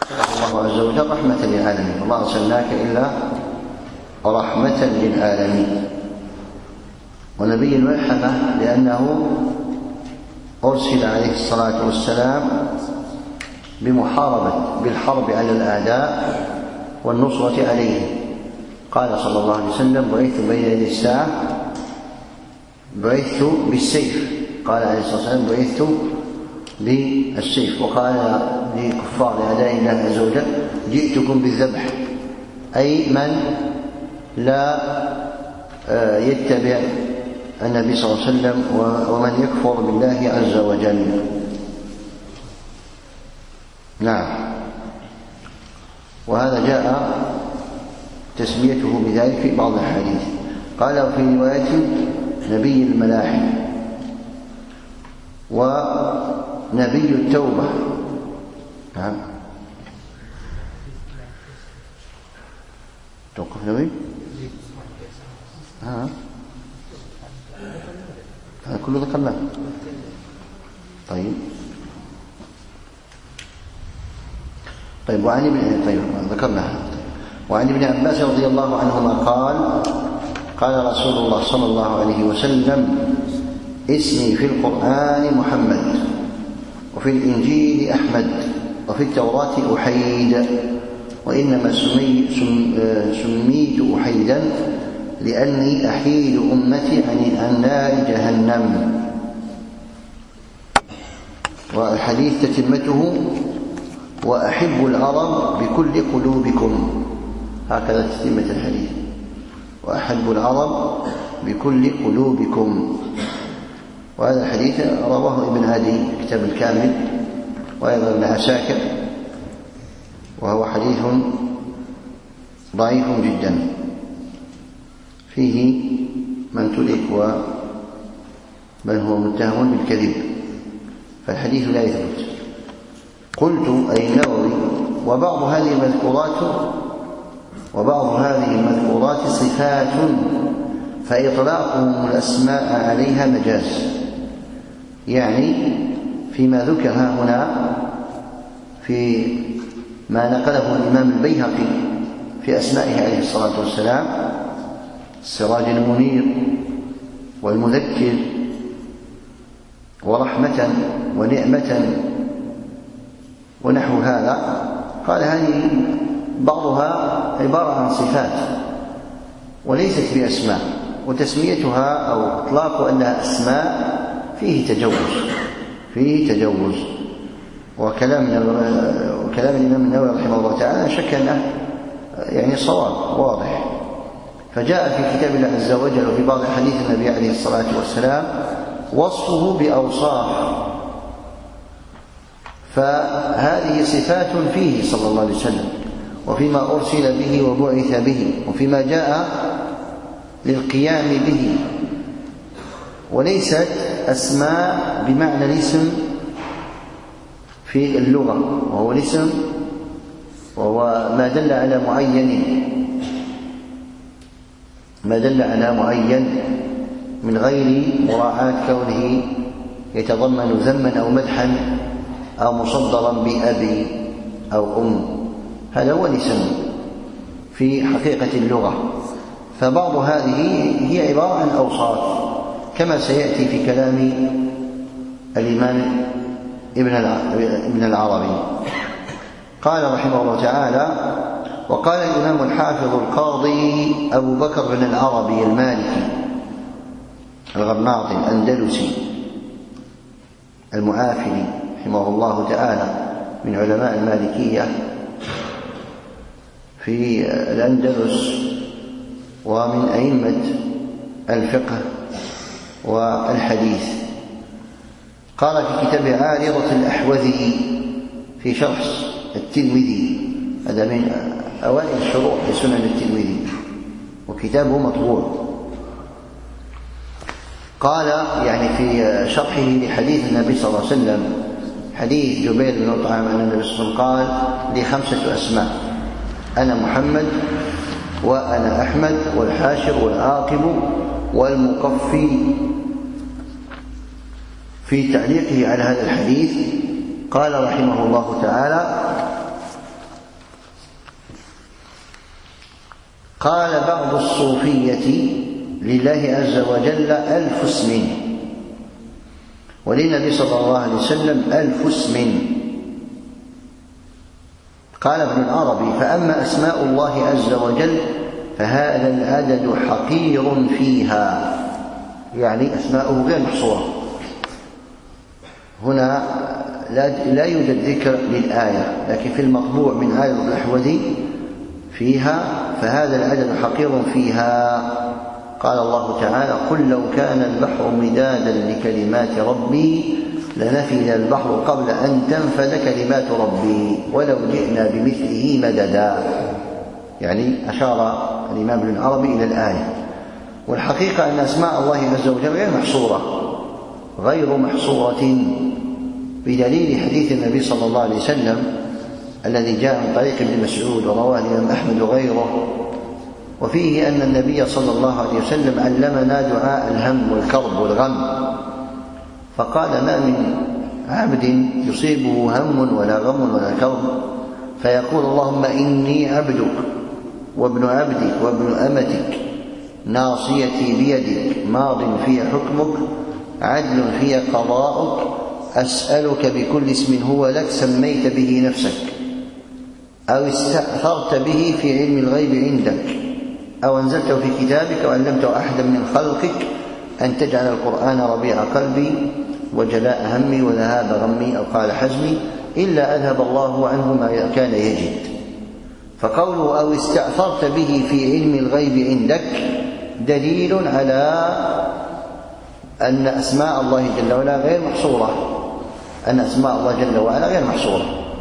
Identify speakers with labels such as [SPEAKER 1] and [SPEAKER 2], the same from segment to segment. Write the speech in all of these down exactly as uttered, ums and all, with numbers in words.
[SPEAKER 1] الله عز وجل رحمة للعالمين، وما أرسلناك إلا رحمة للعالمين. ونبي الملحمة لأنه أرسل عليه الصلاة والسلام بمحاربة بالحرب على الأعداء والنصرة عليه. قال صلى الله عليه وسلم: بعثت بين يدي الساعة بعثت بالسيف. قال عليه الصلاة والسلام: بعثت بالسيف. وقال لكفار أعداء الله عز وجل: جئتكم بالذبح، أي من لا يتبع النبي صلى الله عليه وسلم ومن يكفر بالله عز وجل. نعم. وهذا جاء تسميته بذلك في بعض الحديث. قال في رواية: نبي الملاحم ونبي التوبة. نعم. توقف نبي ها هذا كله ذكرناه. طيب طيب وعن ابن طيب ذكرناها. وعن ابن عباس رضي الله عنهما قال: قال رسول الله صلى الله عليه وسلم: اسمي في القرآن محمد، وفي الإنجيل أحمد، وفي التوراة أحيد، وإنما سمي سميت أحيدا لأني أحيد أمتي عن نار جهنم. والحديث تتمته: وأحب العرب بكل قلوبكم. هكذا تتمة الحديث: وأحب العرب بكل قلوبكم. وهذا الحديث رواه ابن عدي كتاب الكامل، وأيضا ابن عساكر، وهو حديث ضعيف جدا فيه من ترك ومن هو متهم بالكذب، فالحديث لا يثبت. قلت أي النووي: وبعض هذه المذكورات وبعض هذه المذكورات صفات، فإطلاقهم الأسماء عليها مجاز. يعني فيما ذكر هنا في ما نقله الإمام البيهقي في أسمائه عليه الصلاة والسلام: السراج المنير، والمذكر، ورحمة، ونعمة، ونحو هذا. قال: هذه بعضها عبارة عن صفات وليست بأسماء، وتسميتها أو إطلاق أنها أسماء فيه تجوز فيه تجوز وكلام وكلام الإمام النووي رحمه الله تعالى شك أنه يعني صواب واضح. فجاء في كتاب الله عز وجل وفي بعض حديث النبي عليه الصلاة والسلام وصفه بأوصاف، فهذه صفات فيه صلى الله عليه وسلم، وفيما أرسل به وبعث به، وفيما جاء للقيام به، وليست أسماء بمعنى الاسم في اللغة، وهو الاسم وهو ما دل على معين ما دل على معين من غير مراعاة كونه يتضمن ذما أو مدحا أو مصدرا بأبي أو أم. هذا هو الاسم في حقيقة اللغة. فبعض هذه هي عبارة عن أوصاف، كما سيأتي في كلام الإمام ابن العربي. قال رحمه الله تعالى: وقال الإمام الحافظ القاضي أبو بكر بن العربي المالكي الغرناطي الأندلسي المعافري رحمه الله تعالى من علماء المالكية في الأندلس ومن أئمة الفقه والحديث، قال في كتاب عارضة الأحوذي في شرح الترمذي، هذا من أوائل الشروح لسنن الترمذي وكتابه مطبوع. قال يعني في شرحه لحديث النبي صلى الله عليه وسلم، حديث جبير بن مطعم أن النبي صلى الله عليه وسلم قال: لي خمسة أسماء: أنا محمد، وأنا أحمد، والحاشر، والعاقب، والمقفي. في تعليقه على هذا الحديث قال رحمه الله تعالى: قال بعض الصوفية لله عز وجل ألف اسم، وللنبي صلى الله عليه وسلم ألف اسم. قال ابن العربي: فأما أسماء الله عز وجل فهذا العدد حقير فيها، يعني أسماؤه غير محصورة. هنا لا يوجد ذكر للآية، لكن في المطبوع من آية الأحوذي فيها فهذا العدد حقير فيها. قال الله تعالى: قل لو كان البحر مدادا لكلمات ربي لنفد البحر قبل أن تنفد كلمات ربي ولو جئنا بمثله مددا. يعني أشار الإمام ابن العربي إلى الآية. والحقيقة أن أسماء الله عز وجل غير محصورة غير محصورة بدليل حديث النبي صلى الله عليه وسلم الذي جاء من طريق ابن مسعود ورواه الإمام أحمد وغيره، وفيه أن النبي صلى الله عليه وسلم علمنا دعاء الهم والكرب والغم، فقال: ما من عبد يصيبه هم ولا غم ولا كرب فيقول: اللهم إني عبدك وابن عبدك وابن أمتك ناصيتي بيدك ماض في حكمك عدل في قضاؤك أسألك بكل اسم هو لك سميت به نفسك أو استأثرت به في علم الغيب عندك أو أنزلته في كتابك أو علمته أحدا من خلقك أن تجعل القرآن ربيع قلبي وجلاء همي وذهاب غمي، أو قال حزمي، إلا أذهب الله عنه ما كان يجد. فقوله أو استأثرت به في علم الغيب عندك دليل على أن أسماء الله جل وعلا غير محصورة، أن أسماء الله جل وعلا غير محصورة.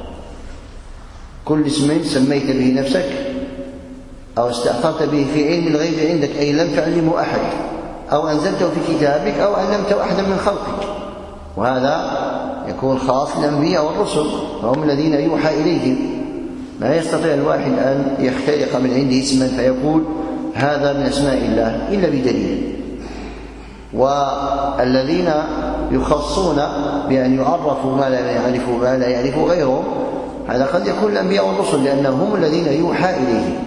[SPEAKER 1] كل اسم سميت به نفسك أو استأثرت به في علم الغيب عندك، أي لم تعلمه أحد، أو أنزلته في كتابك أو علمته أحدا من خلقك، وهذا يكون خاص للأنبياء والرسل، فهم الذين يوحى إليهم. ما يستطيع الواحد أن يخترق من عنده اسما فيقول هذا من أسماء الله إلا بدليل. والذين يخصون بأن يعرفوا ما لا يعرفوا ما لا يعرفوا غيرهم، هذا قد يكون الأنبياء والرسل لأنهم هم الذين يوحى إليهم.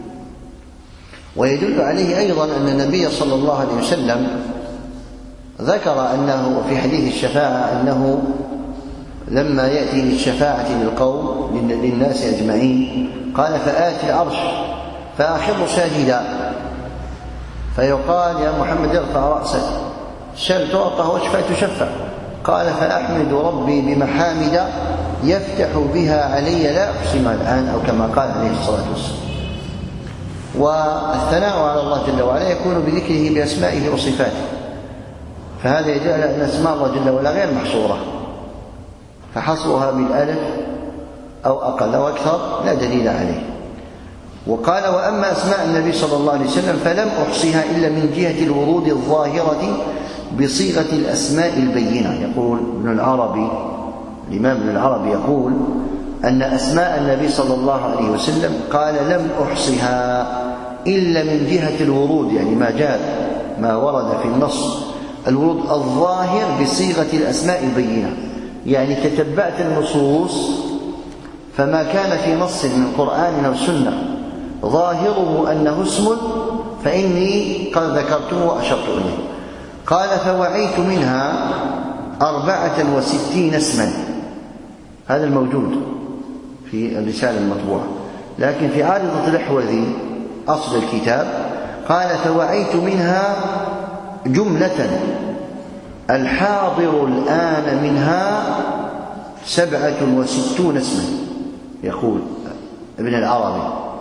[SPEAKER 1] ويدل عليه أيضا أن النبي صلى الله عليه وسلم ذكر أنه في حديث الشفاعة أنه لما يأتي للشفاعة للقوم للناس أجمعين قال: فآتي العرش فأخر ساجدا فيقال: يا محمد ارفع رأسك سل تعطى واشفع تشفع. قال: فأحمد ربي بمحامد يفتح بها علي لا أحصيها الآن، أو كما قال عليه الصلاة والسلام. والثناء على الله جل وعلا يكون بذكره بأسمائه وصفاته، فهذا يدل على أن أسماء الله جل وعلا غير محصورة، فحصرها بالألف أو أقل أو أكثر لا دليل عليه. وقال: وأما أسماء النبي صلى الله عليه وسلم فلم أحصيها إلا من جهة الورود الظاهرة بصيغة الأسماء البينة. يقول ابن العربي، الإمام ابن العربي يقول أن أسماء النبي صلى الله عليه وسلم قال: لم أحصها إلا من جهة الورود، يعني ما جاء ما ورد في النص الورود الظاهر بصيغة الأسماء البينة، يعني تتبعت النصوص فما كان في نص من قرآن أو سنة ظاهره أنه اسم فإني قد ذكرته وأشرت إليه. قال: فوعيت منها أربعة وستين اسما، هذا الموجود في الرسالة المطبوعة، لكن في عارضة الأحوذي أصل الكتاب قال: فوعيت منها جملة الحاضر الآن منها سبعة وستون اسما. يقول ابن العربي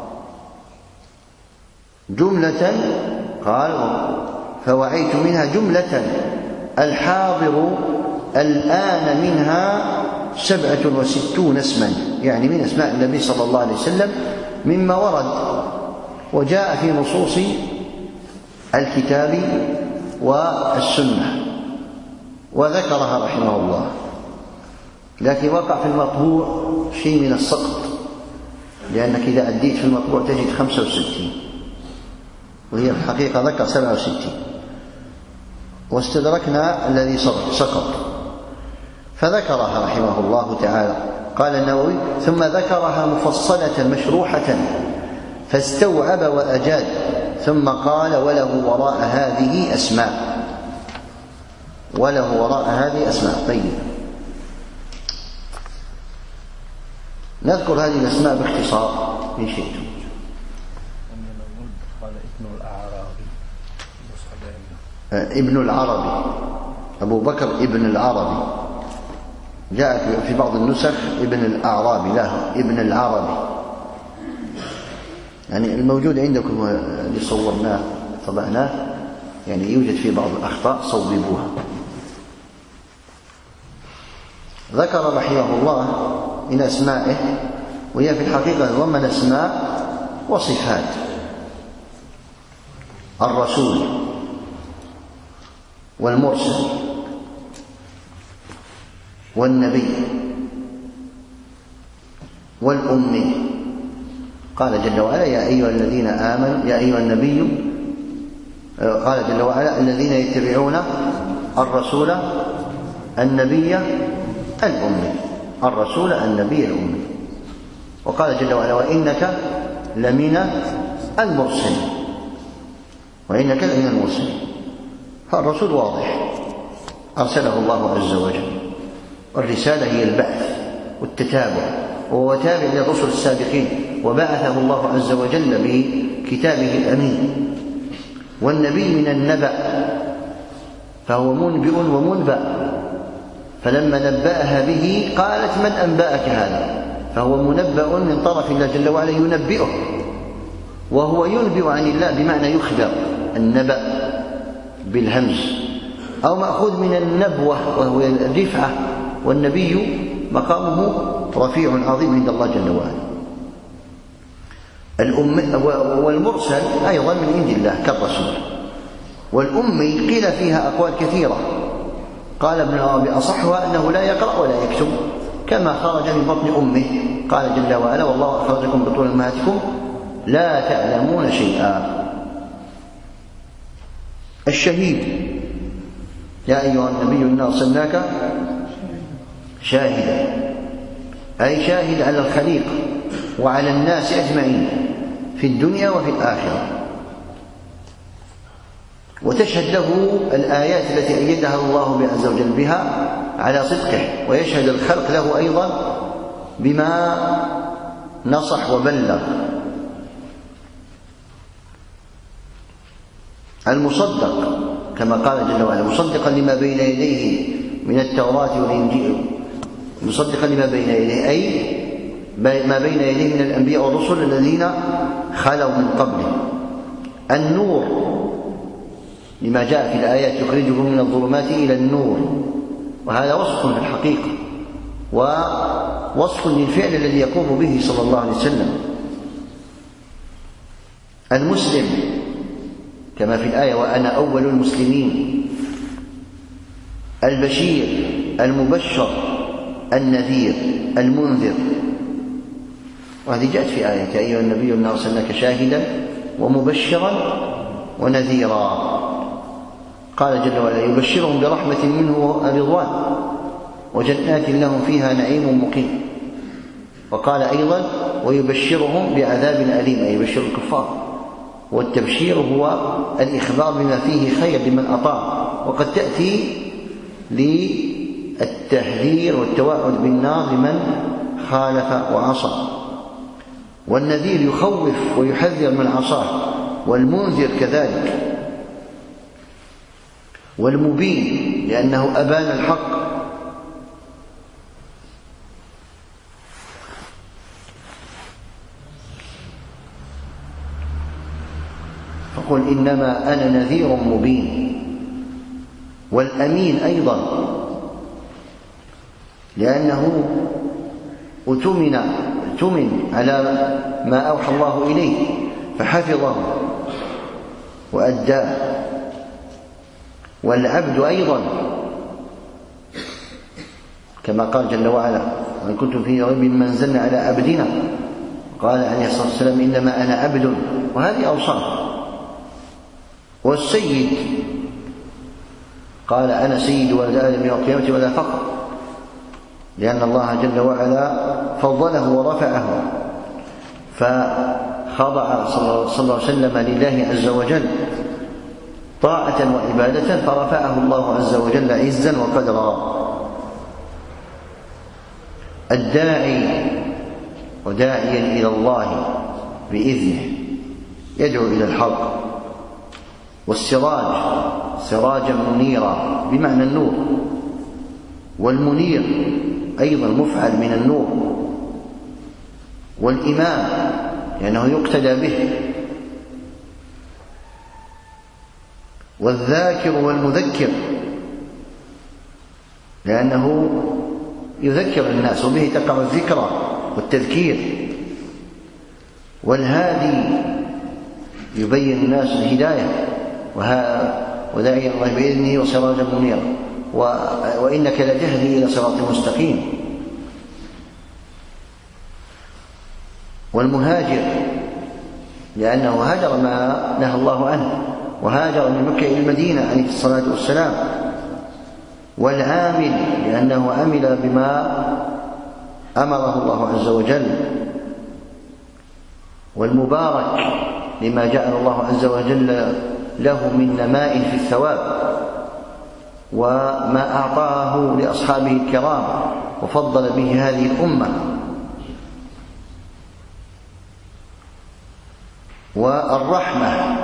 [SPEAKER 1] جملة، قال: فوعيت منها جملة الحاضر الآن منها سبعة وستون اسما، يعني من أسماء النبي صلى الله عليه وسلم مما ورد وجاء في نصوص الكتاب والسنة، وذكرها رحمه الله. لكن وقع في المطبوع شيء من السقط، لأنك إذا أديت في المطبوع تجد خمسة وستين، وهي في الحقيقة ذكر سبعة وستين، واستدركنا الذي سقط فذكرها رحمه الله تعالى. قال النووي: ثم ذكرها مفصلة مشروحة فاستوعب وأجاد، ثم قال وله وراء هذه أسماء، وله وراء هذه أسماء. طيب، نذكر هذه الأسماء باختصار إن شئتم. ابن العربي، أبو بكر ابن العربي، جاء في بعض النسخ ابن الأعرابي، لا ابن العربي، يعني الموجود عندكم اللي صورناه طبعناه، يعني يوجد في بعض الأخطاء صوبوها. ذكر رحمه الله من أسمائه، وهي في الحقيقة ضمن أسماء وصفات: الرسول، والمرسل، والنبي، والأمي. قال جل وعلا: يا أيها الذين آمنوا، يا أيها النبي، قال جل وعلا: الذين يتبعون الرسول النبي الأمي، الرسول النبي الأمي. وقال جل وعلا: وإنك لمن المرسلين، وإنك لمن المرسلين. فالرسول واضح، أرسله الله عز وجل، والرسالة هي البعث والتتابع، وهو تابع للرسل السابقين، وبعثه الله عز وجل بكتابه الأمين. والنبي من النبأ، فهو منبئ ومنبأ، فلما نبأها به قالت: من أنبأك هذا؟ فهو منبأ من طرف الله جل وعلا ينبئه، وهو ينبئ عن الله بمعنى يخبر، النبأ بالهمز، أو مأخوذ من النبوة وهو الرفعة، والنبي مقامه رفيع عظيم عند الله جل وعلا. والمرسل أيضا من عند الله كالرسول. والأمي قيل فيها أقوال كثيرة، قال ابن العربي: أصحها أنه لا يقرأ ولا يكتب، كما خرج من بطن أمه، قال جل وعلا: والله أخرجكم من بطون أمهاتكم لا تعلمون شيئا. الشهيد: يا أيها النبي إنا أرسلناك شاهدا، أي شاهد على الخليق وعلى الناس أجمعين في الدنيا وفي الآخرة. وتشهد له الآيات التي أيدها الله عز وجل بها على صدقه، ويشهد الخلق له أيضا بما نصح وبلغ. المصدق كما قال جل وعلا: مصدقا لما بين يديه من التوراة والإنجيل، مصدقا لما بين يديه أي ما بين يديه من الأنبياء والرسل الذين خلوا من قبله. النور لما جاء في الآيات: يخرجهم من الظلمات إلى النور، وهذا وصف في الحقيقة، ووصف للفعل الذي يقوم به صلى الله عليه وسلم. المسلم كما في الآية: وأنا أول المسلمين. البشير، المبشر، النذير، المنذر. وهذه جاءت في آية: يا أيها النبي إنا أرسلناك شاهدا ومبشرا ونذيرا. قال جل وعلا: يبشرهم برحمة منه ورضوان وجنات لهم فيها نعيم مقيم. وقال أيضا: ويبشرهم بعذاب أليم، أي يبشر الكفار. والتبشير هو الإخبار بما فيه خير لمن أطاع، وقد تأتي للتحذير والتوعد بالنار لمن خالف وعصى. والنذير يخوف ويحذر من عصاه، والمنذر كذلك. والمبين لأنه أبان الحق. فقل إنما أنا نذير مبين. والأمين أيضا لأنه أتمن أتمن على ما أوحى الله إليه فحفظه وأداه. والعبد أيضا كما قال جل وعلا: وإن كنتم في ريب مما أنزلنا على عبدنا، قال عليه الصلاة والسلام: إنما أنا عبد. وهذه أوصاف. والسيد قال: أنا سيد ولد آدم يوم القيامة ولا فخر، لأن الله جل وعلا فضله ورفعه. فخضع صلى الله عليه وسلم لله عز وجل طاعة وعبادة فرفعه الله عز وجل عزا وقدرا. الداعي وداعيا إلى الله بإذنه يدعو إلى الحق، والسراج سراجا منيرا بمعنى النور، والمنير أيضا مفعل من النور، والإمام لأنه يقتدى به، والذاكر والمذكر لأنه يذكر الناس وبه تقع الذكرى والتذكير، والهادي يبين الناس الهداية وداعي الله بإذنه وسراجا منيرا، وإنك لتهدي إلى صراط مستقيم. والمهاجر لأنه هاجر ما نهى الله عنه، وهاجر من مكة إلى المدينة عليه الصلاة والسلام. والعامل لأنه عمل بما أمره الله عز وجل. والمبارك لما جعل الله عز وجل له من نماء في الثواب وما أعطاه لأصحابه الكرام وفضل به هذه الأمة. والرحمة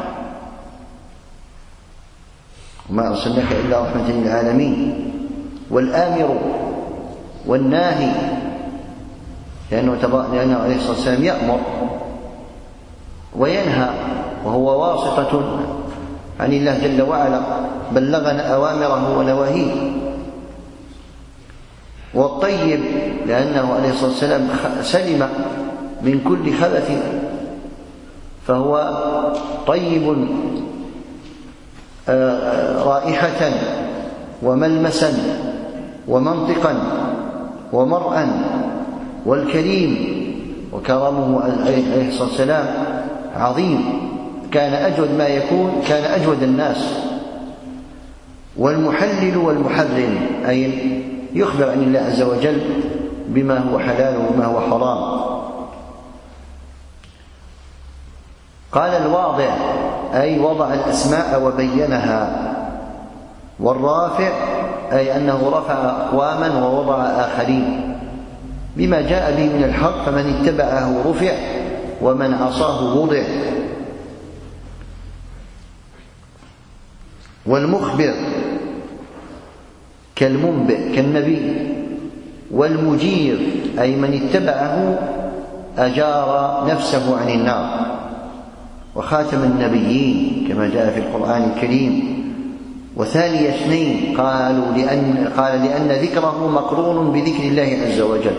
[SPEAKER 1] وما أرسلناك إلا رحمة للعالمين. والآمر والناهي لأنه, لأنه عليه الصلاة والسلام يأمر وينهى وهو واسطة عن الله جل وعلا، بلغنا أوامره ونواهيه. والطيب لأنه عليه الصلاة والسلام سلم من كل خبث، فهو طيب رائحة وملمسا ومنطقا ومرءا. والكريم وكرمه عليه الصلاة والسلام عظيم، كان أجود ما يكون، كان أجود الناس. والمحلل والمحرم أي يخبر عن الله عز وجل بما هو حلال وما هو حرام. قال الواضع أي وضع الأسماء وبينها. والرافع أي أنه رفع أقواما ووضع آخرين بما جاء به من الحق، فمن اتبعه رفع ومن عصاه وضع. والمخبر كالمنبئ كالنبي. والمجير أي من اتبعه أجار نفسه عن النار. وخاتم النبيين كما جاء في القرآن الكريم. وثاني اثنين قالوا لأن قال لأن ذكره مقرون بذكر الله عز وجل،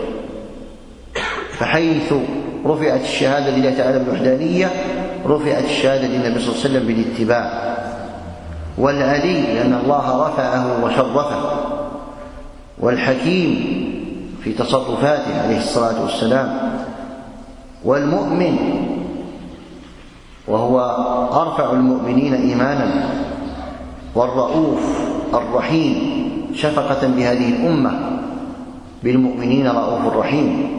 [SPEAKER 1] فحيث رفعت الشهادة لله تعالى بالوحدانية رفعت الشهادة للنبي صلى الله عليه وسلم بالاتباع. والعلي لأن الله رفعه وشرفه. والحكيم في تصرفاته عليه الصلاة والسلام. والمؤمن وهو أرفع المؤمنين إيمانا. والرؤوف الرحيم شفقة بهذه الأمة بالمؤمنين رؤوف رحيم.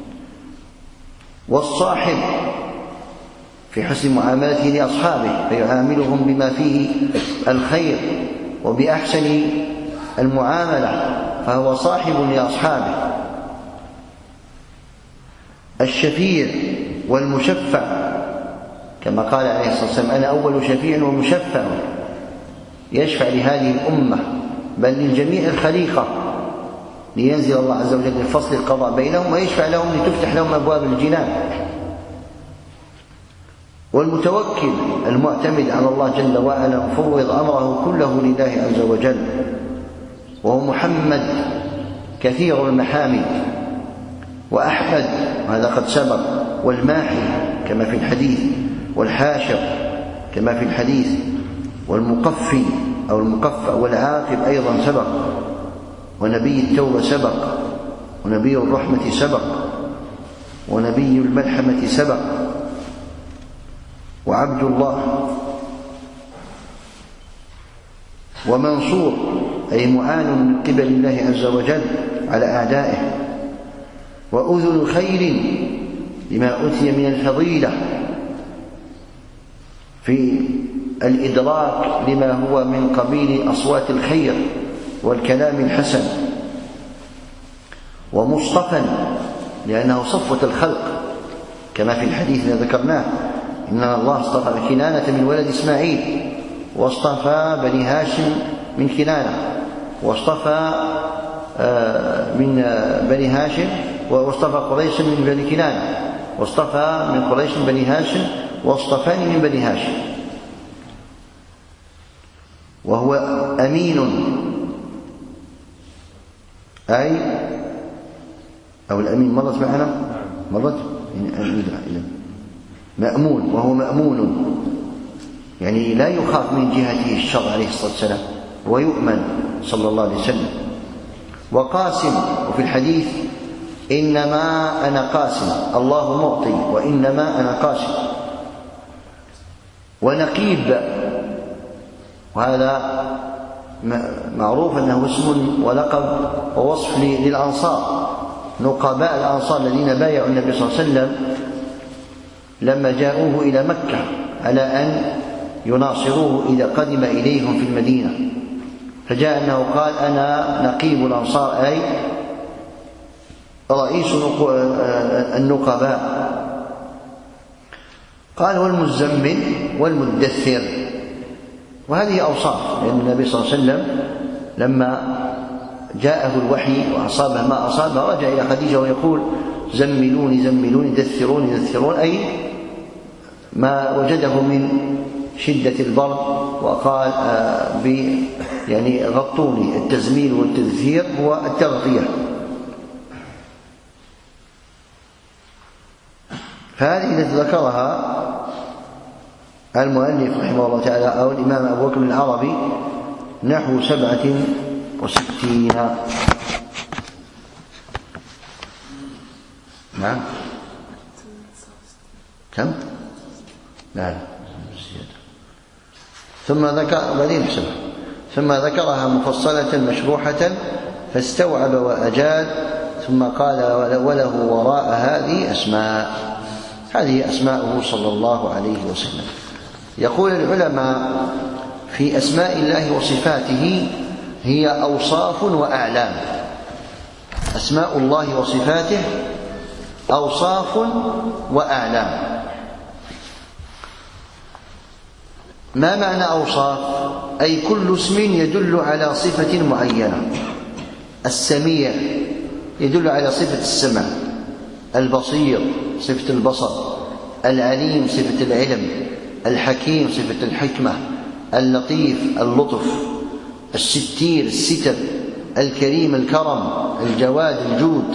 [SPEAKER 1] والصاحب في حسن معاملته لأصحابه فيعاملهم بما فيه الخير وبأحسن المعاملة، فهو صاحب لأصحابه. الشفيع والمشفع كما قال عليه الصلاة والسلام أنا أول شفيع ومشفع، يشفع لهذه الأمة بل للجميع الخليقة لينزل الله عز وجل لفصل القضاء بينهم ويشفع لهم لتفتح لهم أبواب الجنان. والمتوكل المعتمد على الله جل وعلا مفوض أمره كله لله عز وجل، وهو محمد كثير المحامد. وأحمد وهذا قد سبق. والماحي كما في الحديث. والحاشر كما في الحديث. والمقفي أو المقفى. والعاقب أيضا سبق. ونبي التوبة سبق. ونبي الرحمة سبق. ونبي الملحمة سبق. وعبد الله. ومنصور أي معان من قبل الله عز وجل على أعدائه. وأذن خير لما أوتي من الفضيلة في الإدراك لما هو من قبيل أصوات الخير والكلام الحسن، ومصطفى لأنه صفوة الخلق كما في الحديث الذي ذكرناه، إن الله اصطفى كنانة من ولد إسماعيل، واصطفى بني هاشم من كنانة، واصطفى من بني هاشم، واصطفى قريش من بني كنانة، واصطفى من قريش من بني هاشم، واصطفاني من بني هاشم. وهو أمين أي أو الأمين مرت معنا مرت مأمون، وهو مأمون يعني لا يخاف من جهته الشر عليه الصلاة والسلام ويؤمن صلى الله عليه وسلم. وقاسم، وفي الحديث إنما أنا قاسم الله معطي وإنما أنا قاسم. ونقيب، وهذا معروف أنه اسم ولقب ووصف للأنصار، نقباء الأنصار الذين بايعوا النبي صلى الله عليه وسلم لما جاءوه إلى مكة على أن يناصروه إذا قدم إليهم في المدينة، فجاء أنه قال أنا نقيب الأنصار أي رئيس النقباء. قال والمزمل والمدثر، وهذه أوصاف، لأن النبي صلى الله عليه وسلم لما جاءه الوحي وأصابه ما أصابه رجع إلى خديجة ويقول زملوني زملوني دثروني دثرون، أي ما وجده من شدة البرد، وقال ب يعني غطوني. التزميل والتدثير هو التغطية. فهذه التي ذكرها المؤلف رحمه الله تعالى أو الإمام أبو بكر العربي نحو سبعة وستين. نعم كم؟ لا ثم ذكر بعدين حسب ثم ذكرها مفصلة مشروحة فاستوعب وأجاد، ثم قال وله وراء هذه أسماء، هذه أسماءه صلى الله عليه وسلم. يقول العلماء في أسماء الله وصفاته هي أوصاف وأعلام. أسماء الله وصفاته أوصاف وأعلام. ما معنى أوصاف؟ أي كل اسم يدل على صفة معينة. السميع يدل على صفة السمع، البصير صفة البصر، العليم صفة العلم، الحكيم صفة الحكمة، اللطيف اللطف، الستير الستر، الكريم الكرم، الجواد الجود،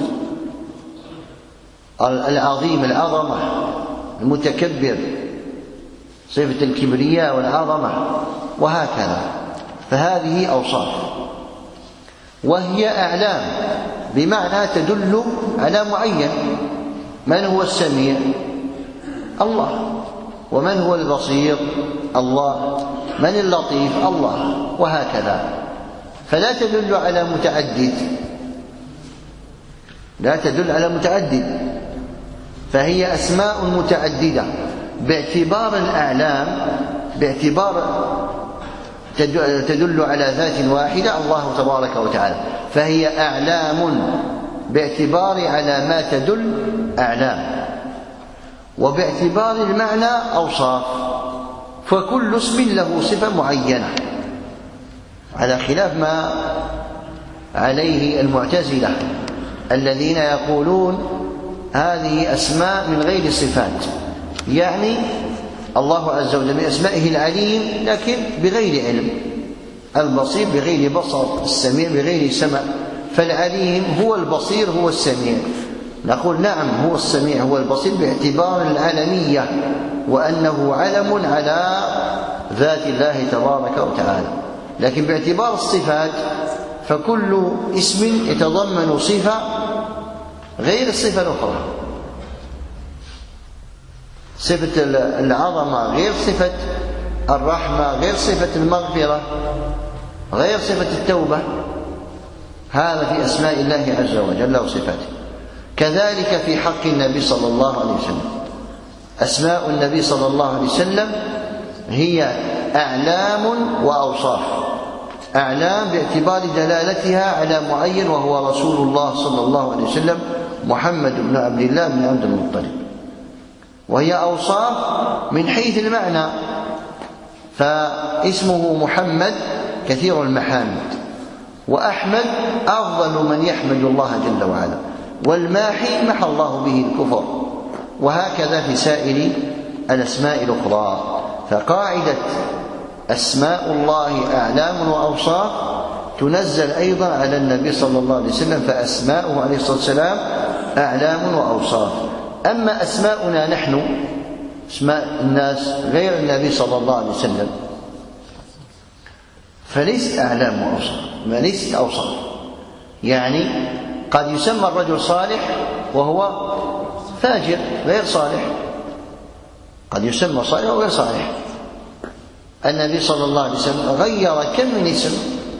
[SPEAKER 1] العظيم العظمة، المتكبر صفة الكبرياء والعظمة، وهكذا. فهذه أوصاف، وهي أعلام بمعنى تدل على معين. من هو السميع؟ الله. ومن هو البصير؟ الله. من اللطيف؟ الله، وهكذا. فلا تدل على متعدد، لا تدل على متعدد، فهي أسماء متعددة باعتبار الأعلام، باعتبار تدل على ذات واحدة الله تبارك وتعالى، فهي أعلام باعتبار على ما تدل أعلام، وباعتبار المعنى أوصاف. فكل اسم له صفة معينة، على خلاف ما عليه المعتزلة الذين يقولون هذه أسماء من غير صفات، يعني الله عز وجل من أسمائه العليم لكن بغير علم، البصير بغير بصر، السميع بغير سمع. فالعليم هو البصير هو السميع. نقول نعم هو السميع هو البصير باعتبار العلمية، وأنه علم على ذات الله تبارك وتعالى. لكن باعتبار الصفات فكل اسم يتضمن صفة غير الصفة الأخرى. صفة العظمة غير صفة الرحمة، غير صفة المغفرة، غير صفة التوبة. هذا في أسماء الله عز وجل وصفاته. كذلك في حق النبي صلى الله عليه وسلم، أسماء النبي صلى الله عليه وسلم هي أعلام وأوصاف. أعلام باعتبار دلالتها على معين وهو رسول الله صلى الله عليه وسلم محمد بن عبد الله بن عبد المطلب، وهي أوصاف من حيث المعنى، فاسمه محمد كثير المحامد، وأحمد أفضل من يحمد الله جل وعلا، والماحي محى الله به الكفر، وهكذا في سائر الأسماء الأخرى. فقاعدة أسماء الله أعلام وأوصاف تنزل أيضا على النبي صلى الله عليه وسلم، فأسماؤه عليه الصلاة والسلام أعلام وأوصاف. أما أسماؤنا نحن، أسماء الناس غير النبي صلى الله عليه وسلم، فليست أعلام وأوصاف، ما ليست أوصاف. يعني قد يسمى الرجل صالح وهو فاجر غير صالح، قد يسمى صالح وغير صالح. النبي صلى الله عليه وسلم غير كم من اسم،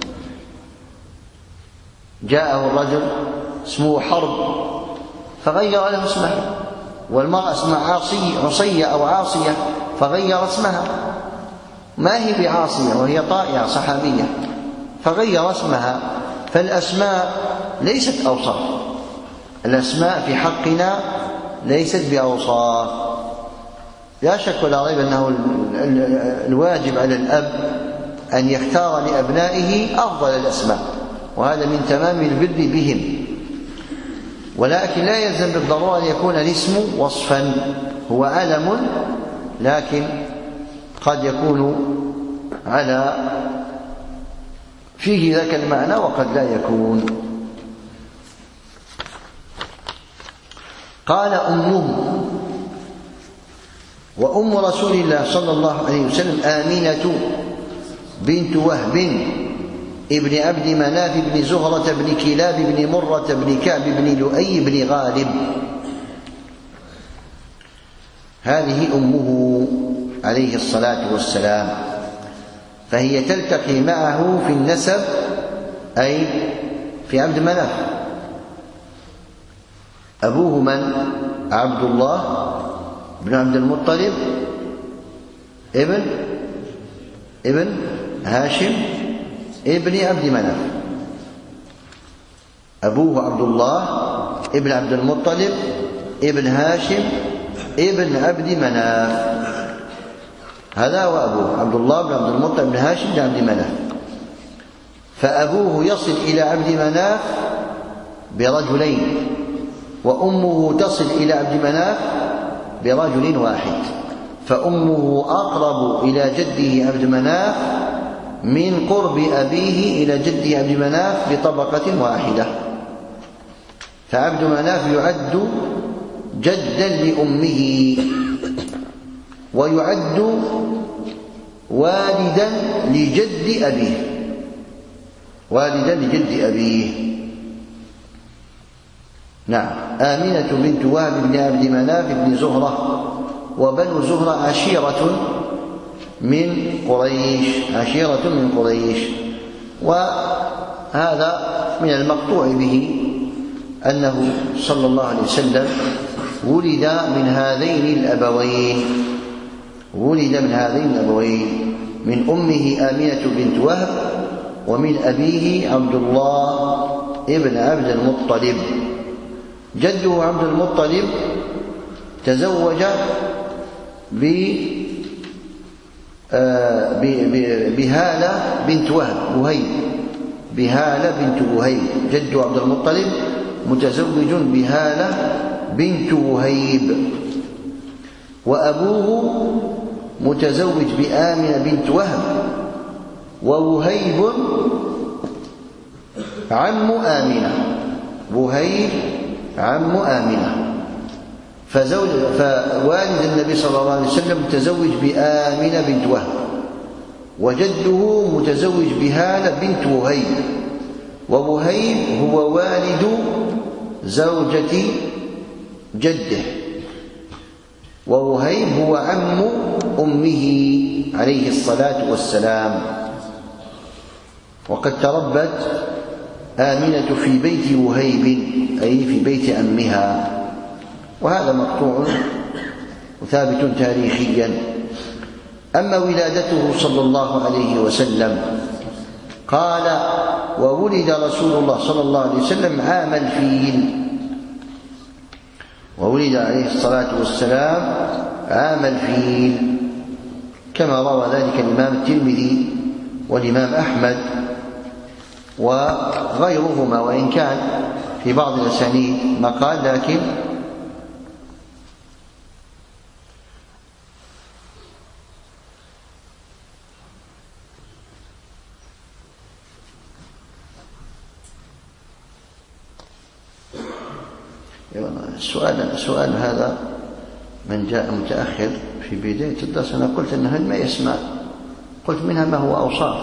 [SPEAKER 1] جاءه الرجل اسمه حرب فغير له اسمه، والمرأة اسمها عاصية عصية أو عاصية فغير اسمها، ما هي بعاصية وهي طائعة صحابية فغير اسمها. فالأسماء ليست أوصاف، الأسماء في حقنا ليست بأوصاف. لا شك ولا ريب أنه الواجب على الأب أن يختار لأبنائه أفضل الأسماء، وهذا من تمام البر بهم، ولكن لا يلزم بالضرورة أن يكون الاسم وصفا، هو علم لكن قد يكون على فيه ذاك المعنى وقد لا يكون. قال أمه، وأم رسول الله صلى الله عليه وسلم آمنة بنت وهب ابن عبد مناف بن زهرة بن كلاب بن مرة بن كعب بن لؤي بن غالب، هذه أمه عليه الصلاة والسلام، فهي تلتقي معه في النسب أي في عبد مناف. أبوه من؟ عبد الله بن عبد المطلب ابن ابن هاشم ابن عبد مناف، أبوه عبد الله ابن عبد المطلب ابن هاشم ابن عبد مناف، هذا هو أبوه عبد الله بن عبد المطلب بن هاشم بن عبد مناف. فأبوه يصل إلى عبد مناف برجلين، وأمه تصل إلى عبد مناف برجل واحد، فأمه أقرب إلى جده عبد مناف من قرب أبيه إلى جده عبد مناف بطبقة واحدة. فعبد مناف يعد جدا لأمه، ويعد والدا لجد أبيه، والدا لجد أبيه. نعم. آمنة بنت وهب بن عبد مناف بن زهرة، وبنو زهرة عشيرة من قريش، عشيرة من قريش. وهذا من المقطوع به أنه صلى الله عليه وسلم ولد من هذين الأبوين، ولد من هذين الأبوين، من أمه آمنة بنت وهب، ومن أبيه عبد الله ابن عبد المطلب. جده عبد المطلب تزوج بهالة بنت وهب وهيب، بهالة بنت وهيب، جد عبد المطلب متزوج بهالة بنت وهيب، وأبوه متزوج بآمنة بنت وهب، ووهيب عم آمنة، وهيب عم آمنة. فزوج فوالد النبي صلى الله عليه وسلم متزوج بآمنة بنت وهب، وجده متزوج بهالة بنت وهيب، ووهيب هو والد زوجة جده، ووهيب هو عم أمه عليه الصلاة والسلام. وقد تربت آمنة في بيت وهيب أي في بيت أمها، وهذا مقطوع وثابت تاريخيا. أما ولادته صلى الله عليه وسلم قال: وولد رسول الله صلى الله عليه وسلم عام الفيل، وولد عليه الصلاة والسلام عام الفيل، كما روى ذلك الإمام الترمذي والإمام أحمد وغيرهما، وإن كان في بعض الأسانيد مقال، لكن السؤال السؤال هذا من جاء متأخر في بداية الدرس أنا قلت أن هذه ما يسمع، قلت منها ما هو أوصاف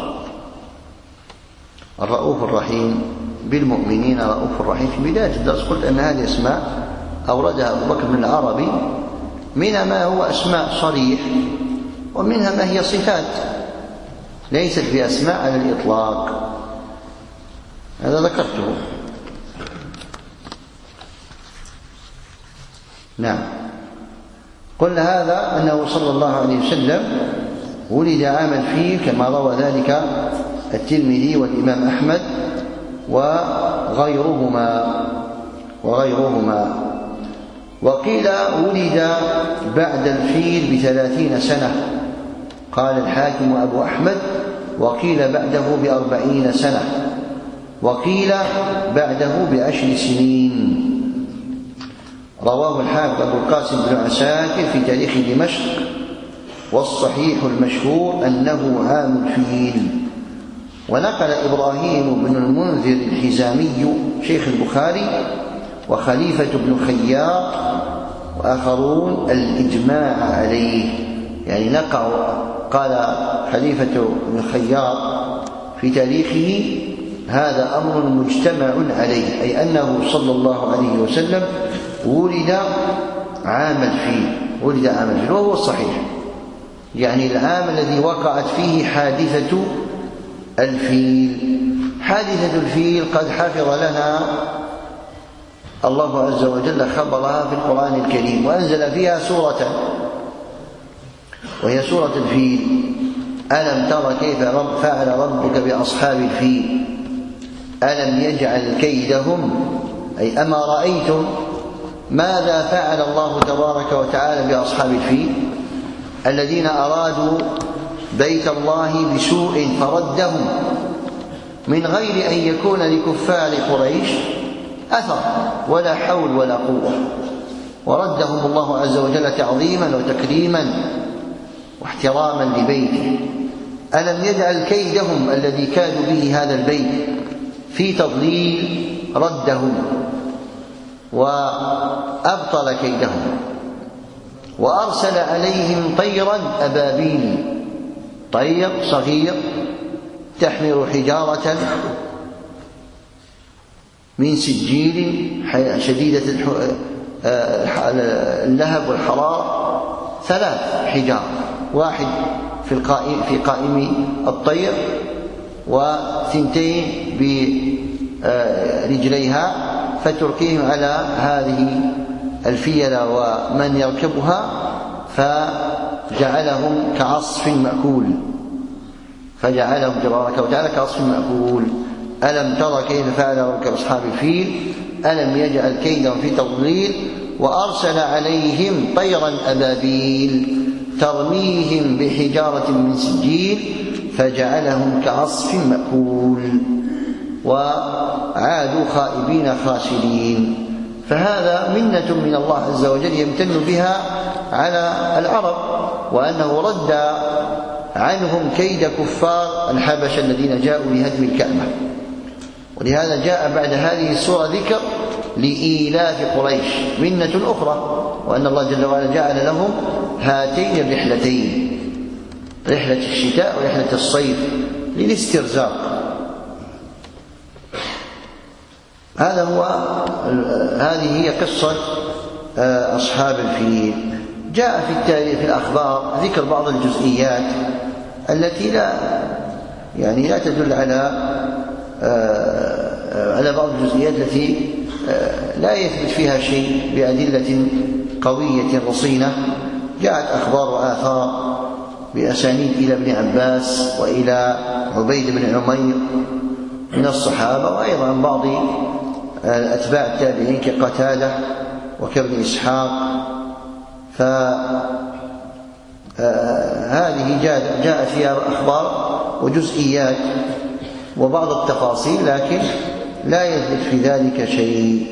[SPEAKER 1] الرؤوف الرحيم بالمؤمنين رؤوف الرحيم. في بداية الدرس قلت أن هذه أسماء أوردها أبو بكر بن العربي، منها ما هو أسماء صريح ومنها ما هي صفات ليست بأسماء على الإطلاق، هذا ذكرته. نعم، قلنا هذا أنه صلى الله عليه وسلم ولد عام الفيل كما روى ذلك الترمذي والإمام أحمد وغيرهما وغيرهما وقيل ولد بعد الفيل بثلاثين سنة، قال الحاكم أبو أحمد، وقيل بعده بأربعين سنة، وقيل بعده بعشر سنين. رواه الحافظ أبو القاسم بن عساكر في تاريخ دمشق، والصحيح المشهور أنه عام الفيل. ونقل إبراهيم بن المنذر الحزامي شيخ البخاري وخليفة بن خياط وآخرون الإجماع عليه، يعني نقع قال خليفة بن خياط في تاريخه: هذا أمر مجتمع عليه، أي أنه صلى الله عليه وسلم ولد عام الفيل، ولد عام الفيل، وهو الصحيح، يعني العام الذي وقعت فيه حادثة الفيل. حادثة الفيل قد حفظ لنا الله عز وجل خبرها في القرآن الكريم، وأنزل فيها سورة، وهي سورة الفيل: ألم تر كيف فعل ربك بأصحاب الفيل ألم يجعل كيدهم، أي أما رأيتم ماذا فعل الله تبارك وتعالى بأصحاب الفيل الذين أرادوا بيت الله بسوء فردهم من غير أن يكون لكفار قريش أثر ولا حول ولا قوة، وردهم الله عز وجل تعظيما وتكريما واحتراما لبيته. ألم يجعل كيدهم الذي كادوا به هذا البيت في تضليل، ردهم وأبطل كيدهم، وأرسل عليهم طيرا أبابيل، طير صغير تحمل حجارة من سجيل شديدة اللهب والحرارة، ثلاث حجار، واحد في القائم في قائم الطير، وثنتين برجليها فتلقيهم على هذه الفيلة ومن يركبها، فجعلهم كعصف مأكول، فجعلهم تبارك وتعالى كعصف مأكول. ألم تر كيف فعل ربك بأصحاب الفيل ألم يجعل كيدهم في تضليل وأرسل عليهم طيرا أبابيل ترميهم بحجارة من سجيل فجعلهم كعصف مأكول، وعادوا خائبين خاسرين. فهذا منة من الله عز وجل يمتن بها على العرب، وأنه رد عنهم كيد كفار الحبشة الذين جاءوا لهدم الكعبة. ولهذا جاء بعد هذه السورة ذكر لإيلاف قريش منة أخرى، وأن الله جل وعلا جعل لهم هاتين الرحلتين، رحلة الشتاء ورحلة الصيف، للاسترزاق. هذا هو هذه هي قصة أصحاب الفيل. جاء في التاريخ في الأخبار ذكر بعض الجزئيات التي لا يعني لا تدل على على بعض الجزئيات التي لا يثبت فيها شيء بأدلة قوية رصينة. جاءت أخبار وآثار بأسانيد إلى ابن عباس وإلى عبيد بن عمير من الصحابة، وأيضا عن بعض أتباع التابعين كقتادة وكابن إسحاق. فهذه جاءت فيها أخبار وجزئيات وبعض التفاصيل، لكن لا يثبت في ذلك شيء.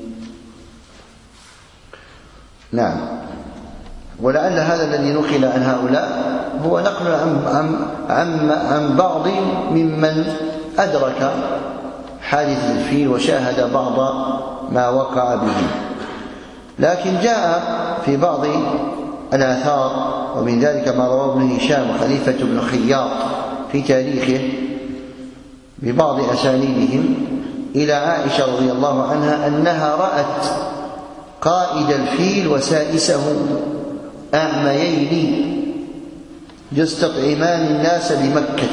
[SPEAKER 1] نعم. ولعل هذا الذي نقل عن هؤلاء هو نقل عن, عن, عن بعض ممن أدرك حادث الفيل وشاهد بعض ما وقع به. لكن جاء في بعض الآثار، ومن ذلك ما رواه ابن هشام خليفة بن خياط في تاريخه ببعض أسانيدهم إلى عائشة رضي الله عنها أنها رأت قائد الفيل وسائسه أعميين يستطعمان الناس بمكة،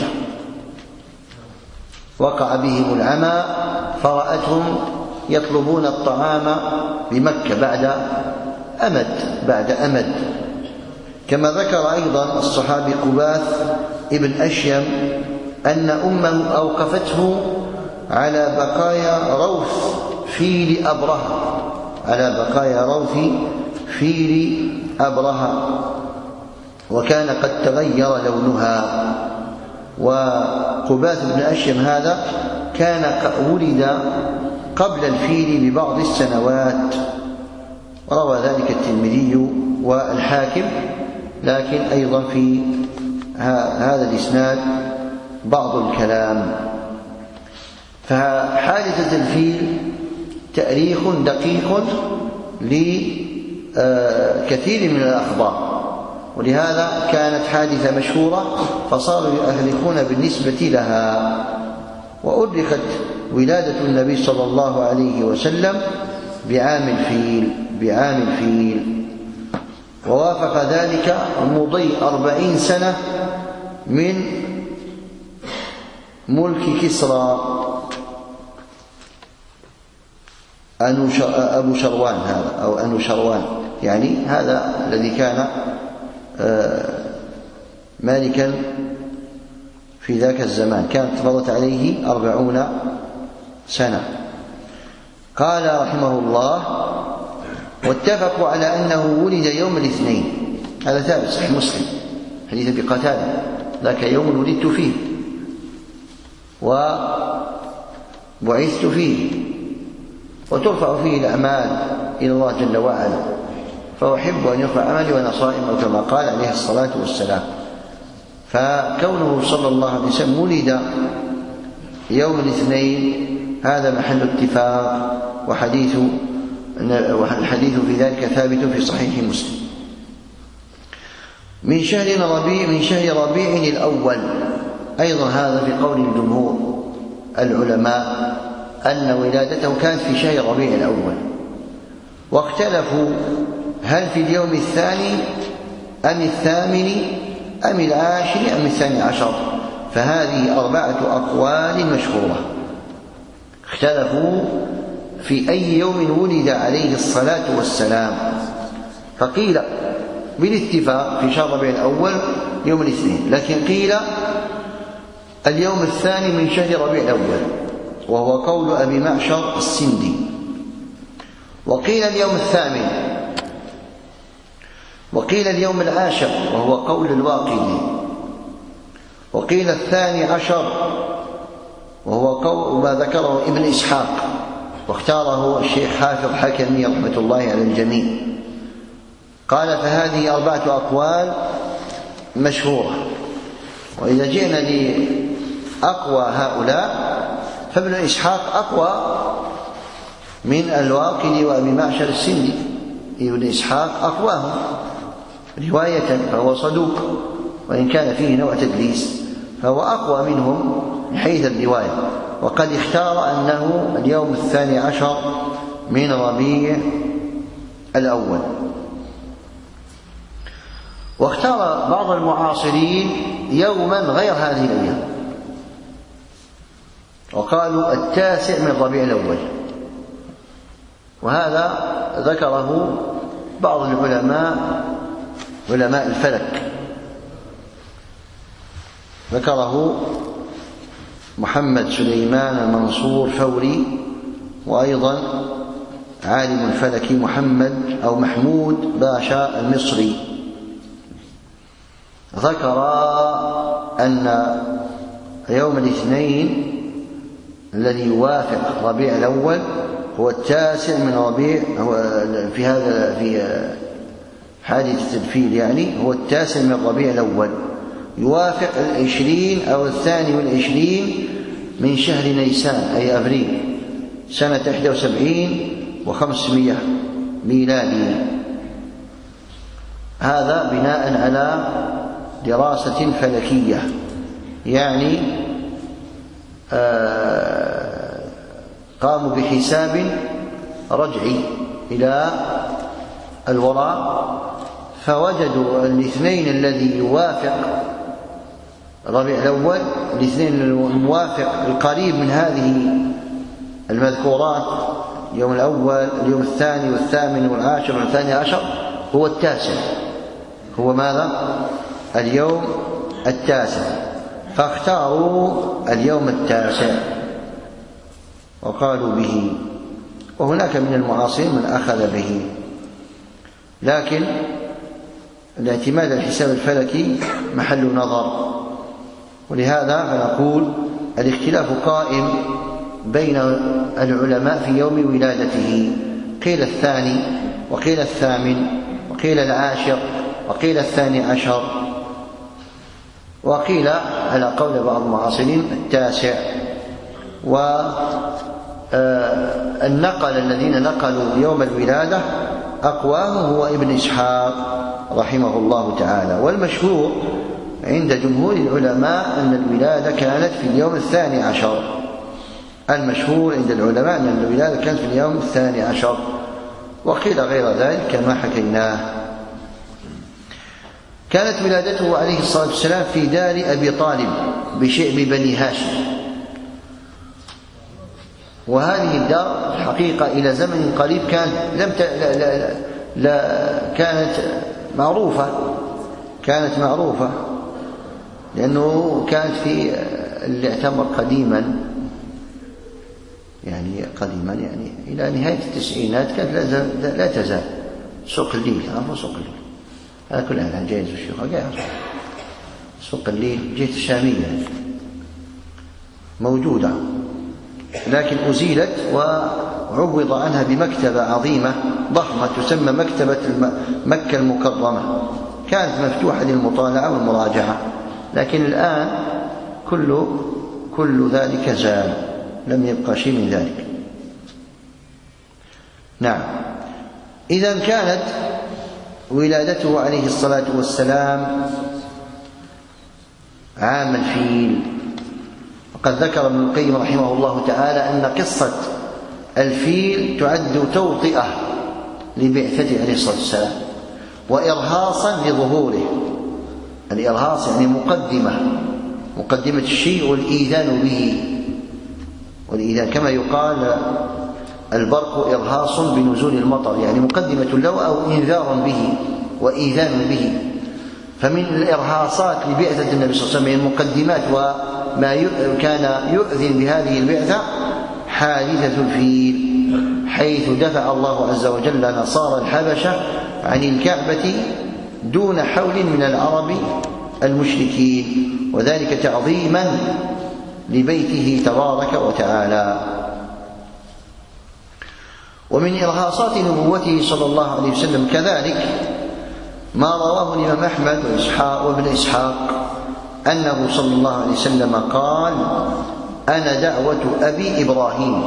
[SPEAKER 1] وقع بهم العمى فرأتهم يطلبون الطعام بمكة بعد أمد بعد أمد كما ذكر أيضا الصحابي قباث ابن أشيم أن أمه أوقفته على بقايا روث فيل أبرهة على بقايا روث فيل أبرهة وكان قد تغير لونها. وقباث بن أشيم هذا كان ولد قبل الفيل ببعض السنوات، روى ذلك الترمذي والحاكم، لكن أيضا في هذا الإسناد بعض الكلام. فحادثة الفيل تأريخ دقيق لكثير من الأخبار، ولهذا كانت حادثة مشهورة فصاروا يؤرخون بالنسبة لها. وأرخت ولادة النبي صلى الله عليه وسلم بعام الفيل بعام الفيل ووافق ذلك مضي أربعين سنة من ملك كسرى أبو شروان هذا أو أنو شروان، يعني هذا الذي كان مالكا في ذاك الزمان، كانت مضت عليه أربعون سنة. قال رحمه الله: واتفقوا على أنه ولد يوم الاثنين، هذا ثابت صحيح مسلم حديث أبي قتادة، ذاك يوم ولدت فيه وبعثت فيه وترفع فيه الأعمال إلى الله جل وعلا، فأحب أن يرفع عملي وأنا صائم، أو كما قال عليه الصلاة والسلام. فكونه صلى الله عليه وسلم ولد يوم الاثنين هذا محل اتفاق، وحديث الحديث في ذلك ثابت في صحيح مسلم. من شهر ربيع من شهر ربيع الأول، أيضا هذا في قول الجمهور العلماء أن ولادته كانت في شهر ربيع الأول، واختلفوا هل في اليوم الثاني أم الثامن أم العاشر أم الثاني عشر، فهذه أربعة أقوال مشهورة. اختلفوا في أي يوم ولد عليه الصلاة والسلام، فقيل بالاتفاق في شهر ربيع الأول يوم الاثنين، لكن قيل اليوم الثاني من شهر ربيع الأول وهو قول أبي معشر السندي، وقيل اليوم الثامن، وقيل اليوم العاشر وهو قول الواقدي، وقيل الثاني عشر وهو قول ما ذكره ابن إسحاق واختاره الشيخ حافظ حكمي رحمة الله على الجميع. قال فهذه أربعة أقوال مشهورة. وإذا جئنا لأقوى هؤلاء فابن إسحاق أقوى من الواقدي وأبي معشر السندي. ابن إسحاق أقواهم رواية، فهو صدوق وإن كان فيه نوع تدليس، فهو أقوى منهم من حيث الرواية، وقد اختار أنه اليوم الثاني عشر من ربيع الأول. واختار بعض المعاصرين يوما غير هذه الأيام، وقالوا التاسع من ربيع الأول، وهذا ذكره بعض العلماء علماء الفلك، ذكره محمد سليمان المنصور فوري، وأيضا عالم الفلك محمد أو محمود باشا المصري، ذكر أن يوم الاثنين الذي يوافق ربيع الأول هو التاسع من ربيع، هو في هذا في حادثة الفيل يعني هو التاسع من ربيع الأول، يوافق العشرين أو الثاني والعشرين من شهر نيسان أي أبريل سنة إحدى وسبعين وخمسمائة ميلادي. هذا بناء على دراسة فلكية، يعني آه قاموا بحساب رجعي إلى الوراء، فوجدوا الاثنين الذي يوافق ربيع الأول، الاثنين الموافق القريب من هذه المذكورات، اليوم الأول اليوم الثاني والثامن والعاشر والثاني عشر، هو التاسع، هو ماذا؟ اليوم التاسع، فاختاروا اليوم التاسع وقالوا به، وهناك من المعاصرين من أخذ به، لكن الاعتماد على الحساب الفلكي محل نظر، ولهذا فنقول الاختلاف قائم بين العلماء في يوم ولادته، قيل الثاني وقيل الثامن وقيل العاشر وقيل الثاني عشر، وقيل على قول بعض المعاصرين التاسع. والنقل الذين نقلوا يوم الولادة أقوام هو ابن إسحاق رحمه الله تعالى، والمشهور عند جمهور العلماء أن الولادة كانت في اليوم الثاني عشر، المشهور عند العلماء أن الولادة كانت في اليوم الثاني عشر، وقيل غير ذلك كما حكيناه. كانت ولادته عليه الصلاة والسلام في دار أبي طالب بشئب بني هاشم، وهذه الدار الحقيقة إلى زمن قريب كانت لم ت... لا... لا... لا... كانت معروفة كانت معروفة لأنه كانت في اللي اعتمر قديما، يعني قديما يعني إلى نهاية التسعينات كانت لا, لا تزال سوق الليل، عارفوا سوق الليل هذا كلها الآن جايز الشيوخ قاعد سوق الليل جهة الشامية موجودة، لكن أزيلت وعوض عنها بمكتبة عظيمة ضخمة تسمى مكتبة مكة المكرمة، كانت مفتوحة للمطالعة والمراجعة، لكن الآن كل كل ذلك زال، لم يبقى شيء من ذلك. نعم، إذن كانت ولادته عليه الصلاة والسلام عام الفيل، وقد ذكر ابن القيم رحمه الله تعالى أن قصة الفيل تعد توطئة لبعثته عليه الصلاة والسلام وإرهاصا لظهوره. الإرهاص يعني مقدمة مقدمة الشيء والإيذان به، والإيذان كما يقال البرق إرهاص بنزول المطر، يعني مقدمة له أو إنذار به وإيذان به. فمن الإرهاصات لبعثة النبي صلى الله عليه وسلم المقدمات وما كان يؤذن بهذه البعثة حادثة الفيل، حيث دفع الله عز وجل نصارى الحبشة عن الكعبة دون حول من العرب المشركين، وذلك تعظيما لبيته تبارك وتعالى. ومن إرهاصات نبوته صلى الله عليه وسلم كذلك ما رواه الإمام أحمد وإسحاق وابن إسحاق أنه صلى الله عليه وسلم قال: أنا دعوة أبي إبراهيم.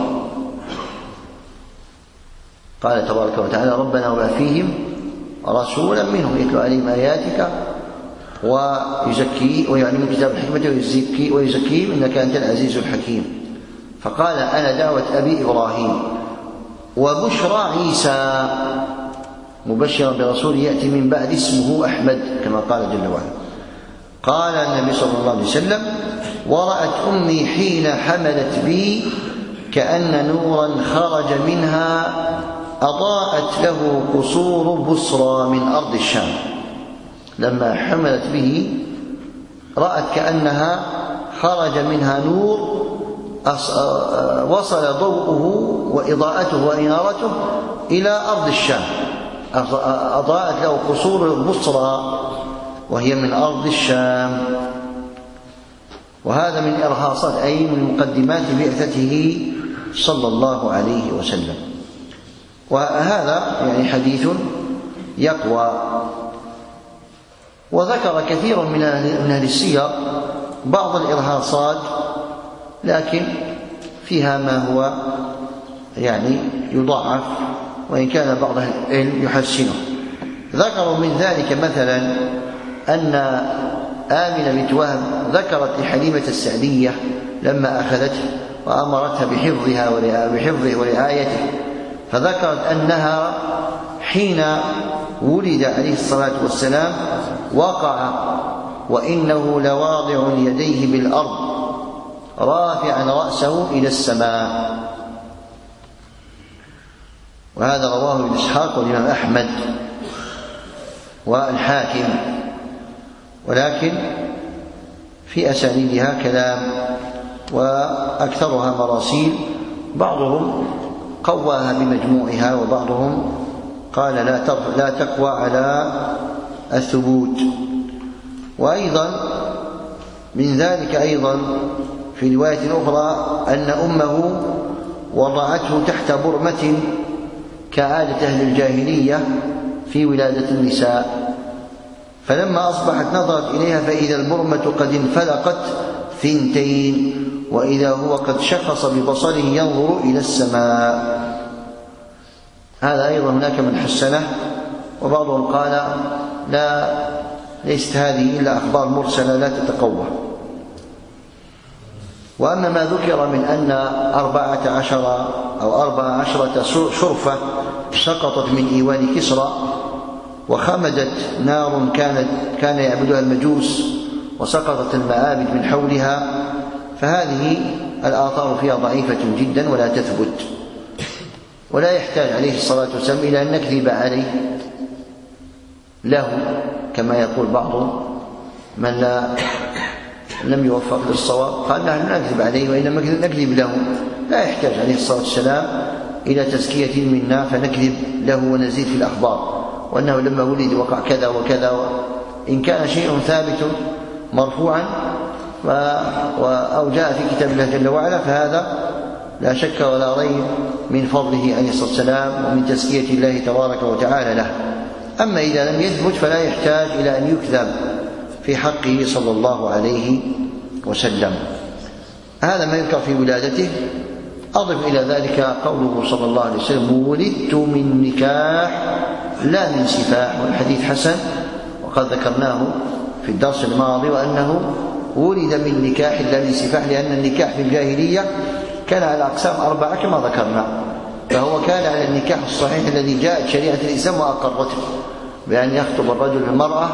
[SPEAKER 1] قال تبارك وتعالى: ربنا وبعث فيهم رسولا منهم يتلو عليهم آياتك ويزكيه ويعلمهم الكتاب والحكمة ويزكيه ويزكيهم إنك أنت العزيز الحكيم. فقال: أنا دعوة أبي إبراهيم وبشرى عيسى مبشرا برسول يأتي من بعد اسمه أحمد كما قال جل وعلا. قال النبي صلى الله عليه وسلم: ورأت أمي حين حملت بي كأن نورا خرج منها أضاءت له قصور بصرى من أرض الشام. لما حملت به رأت كأنها خرج منها نور وصل ضوءه وإضاءته وإنارته إلى أرض الشام، أضاءت له قصور بصرى وهي من أرض الشام. وهذا من إرهاصات أي من مقدمات بعثته صلى الله عليه وسلم. وهذا يعني حديث يقوى. وذكر كثير من أهل السير بعض الإرهاصات، لكن فيها ما هو يعني يضاعف، وإن كان بعض العلم يحسنه. ذكروا من ذلك مثلا أن آمنة بنت وهب ذكرت لحليمة السعدية لما أخذته وأمرتها بحفظها بحفظه ورعايته، فذكرت أنها حين ولد عليه الصلاة والسلام وقع وإنه لواضع يديه بالأرض رافعا رأسه إلى السماء. وهذا رواه ابن إسحاق والإمام أحمد والحاكم، ولكن في أسانيدها كلام وأكثرها مراسيل. بعضهم قواها بمجموعها، وبعضهم قال لا لا تقوى على الثبوت. وأيضا من ذلك أيضا في رواية أخرى أن أمه وضعته تحت برمة كعادة أهل الجاهلية في ولادة النساء، فلما أصبحت نظرت إليها فإذا البرمة قد انفلقت ثنتين، وإذا هو قد شخص ببصره ينظر إلى السماء. هذا أيضا هناك من حسنه، وبعضهم قال لا، ليست هذه إلا أخبار مرسلة لا تتقوى. وأما ما ذكر من أن أربعة عشر أو أربع عشرة شرفة سقطت من إيوان كسرى وخمدت نار كانت كان يعبدها المجوس وسقطت المآبد من حولها، فهذه الآثار فيها ضعيفة جدا ولا تثبت، ولا يحتاج عليه الصلاة والسلام إلى أن نكذب عليه له كما يقول بعض من لا لم يوفق للصواب، قال نحن نكذب عليه وإنما نكذب له. لا يحتاج عليه الصلاة والسلام إلى تزكية منا فنكذب له ونزيد في الأخبار، وأنه لما ولد وقع كذا وكذا. إن كان شيء ثابت مرفوعا أو جاء في كتاب الله جل وعلا فهذا لا شك ولا ريب من فضله عليه الصلاة والسلام ومن تزكية الله تبارك وتعالى له. أما إذا لم يثبت فلا يحتاج إلى أن يكذب في حقه صلى الله عليه وسلم. هذا ما يذكر في ولادته. أضف إلى ذلك قوله صلى الله عليه وسلم: ولدت من نكاح لا من سفاح، والحديث حسن وقد ذكرناه في الدرس الماضي، وأنه ولد من نكاح لا من سفاح، لأن النكاح في الجاهلية كان على أقسام أربعة كما ذكرنا، فهو كان على النكاح الصحيح الذي جاءت شريعة الإسلام وأقرته بأن يخطب الرجل المرأة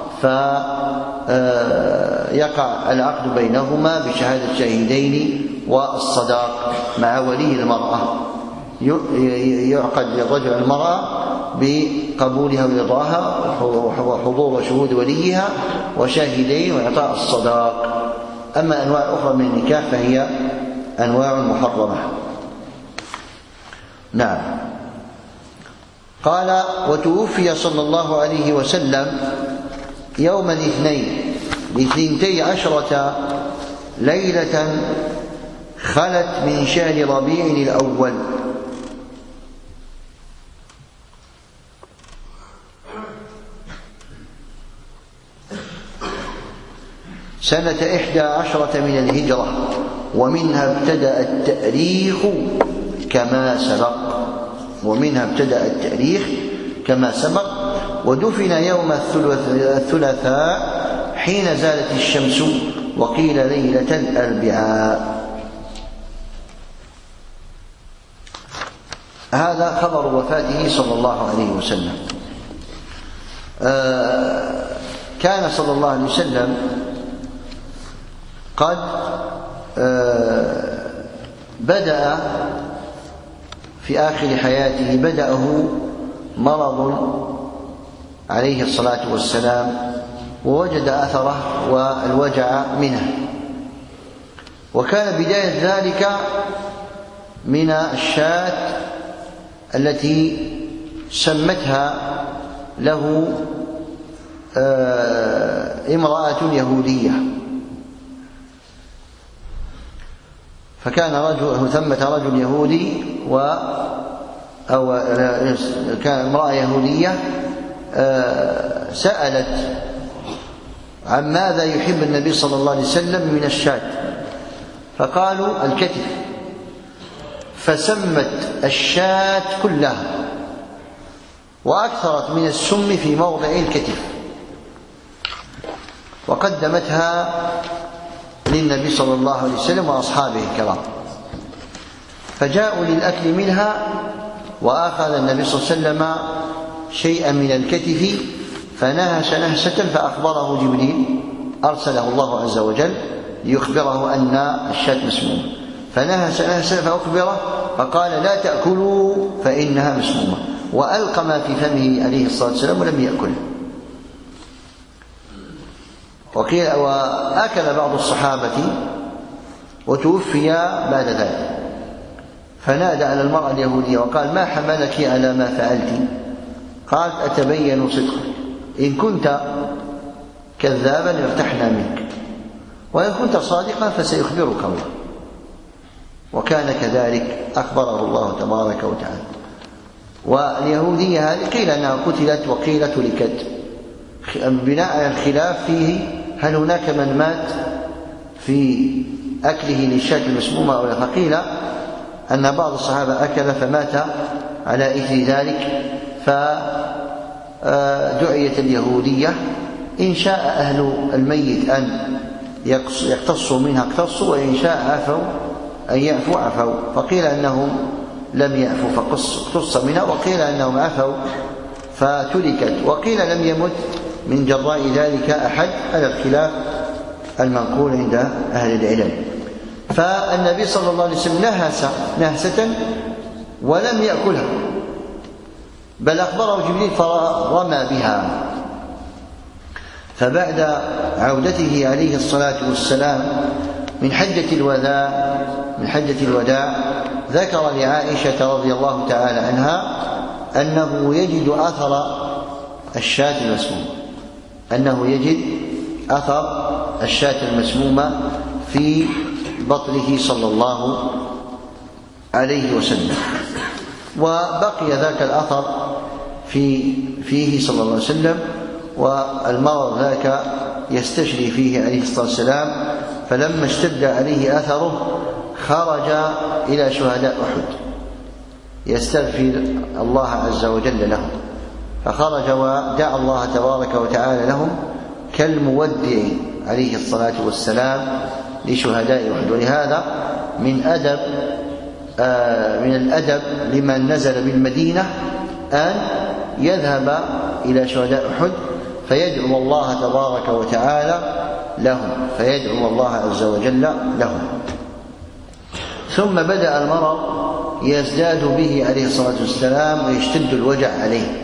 [SPEAKER 1] فيقع العقد بينهما بشهادة شاهدين والصداق مع ولي المرأة، يعقد للرجل المرأة بقبولها ورضاها وحضور شهود وليها وشاهدين وإعطاء الصداق. أما أنواع أخرى من النكاح فهي أنواع محرمة. نعم. قال: وتوفي صلى الله عليه وسلم يوم الاثنين لاثنتي عشرة ليلة خلت من شهر ربيع الأول، سنة إحدى عشرة من الهجرة، ومنها ابتدأ التأريخ كما سبق ومنها ابتدأ التأريخ كما سبق ودفن يوم الثلاثاء حين زالت الشمس، وقيل ليلة الأربعاء. هذا خبر وفاته صلى الله عليه وسلم. كان صلى الله عليه وسلم قد بدأ في آخر حياته بدأه مرض عليه الصلاة والسلام، ووجد أثره والوجع منه. وكان بداية ذلك من الشاة التي سمتها له امرأة يهودية. فكان رجل ثمة رجل يهودي و أو كان امرأة يهودية سألت عن ماذا يحب النبي صلى الله عليه وسلم من الشاة، فقالوا الكتف، فسمت الشاة كلها وأكثرت من السم في موضع الكتف وقدمتها للنبي صلى الله عليه وسلم وأصحابه الكرام، فجاءوا للأكل منها وأخذ النبي صلى الله عليه وسلم شيئا من الكتف فنهش نهشة فأخبره جبريل، أرسله الله عز وجل ليخبره أن الشاة مسمومة، فنهش نهشة فأخبره فقال لا تأكلوا فإنها مسمومة، وألقى ما في فمه عليه الصلاة والسلام ولم يأكله. وقيل وأكل بعض الصحابة وتوفي بعد ذلك، فنادى على المرأة اليهودية وقال ما حملك على ما فعلت؟ قالت أتبين صدقك، إن كنت كذابا ارتحنا منك، وإن كنت صادقا فسيخبرك الله. وكان كذلك أخبره الله تبارك وتعالى. واليهودية هذه قيل أنها قتلت وقيل تركت بناء على الخلاف فيه هل هناك من مات في أكله للشاة المسمومة أو لا، فقيل أن بعض الصحابة أكل فمات على إثر ذلك فدعيت اليهودية، إن شاء أهل الميت أن يقتصوا منها اقتصوا، وإن شاء عفوا أن يعفوا عفوا، فقيل أنهم لم يعفوا فاقتص منها، وقيل أنهم عفوا فتركت، وقيل لم يمت من جراء ذلك أحد على الخلاف المنقول عند أهل العلم. فالنبي صلى الله عليه وسلم نهس نهسة ولم يأكلها، بل أخبره جبريل فرمى بها. فبعد عودته عليه الصلاة والسلام من حجة الوداع من حجة الوداع ذكر لعائشة رضي الله تعالى عنها أنه يجد أثر الشاة المسمومة أنه يجد أثر الشاة المسمومة في بطنه صلى الله عليه وسلم. وبقي ذاك الأثر في فيه صلى الله عليه وسلم، والمرض ذاك يستشري فيه عليه الصلاة والسلام، فلما اشتد عليه أثره خرج إلى شهداء أحد يستغفر الله عز وجل لهم، فخرج ودعا الله تبارك وتعالى لهم كالمودع عليه الصلاة والسلام لشهداء أحد. ولهذا من أدب آه من الأدب لمن نزل بالمدينة أن يذهب إلى شهداء أحد فيدعو الله تبارك وتعالى لهم فيدعو الله عز وجل لهم. ثم بدأ المرض يزداد به عليه الصلاة والسلام ويشتد الوجع عليه،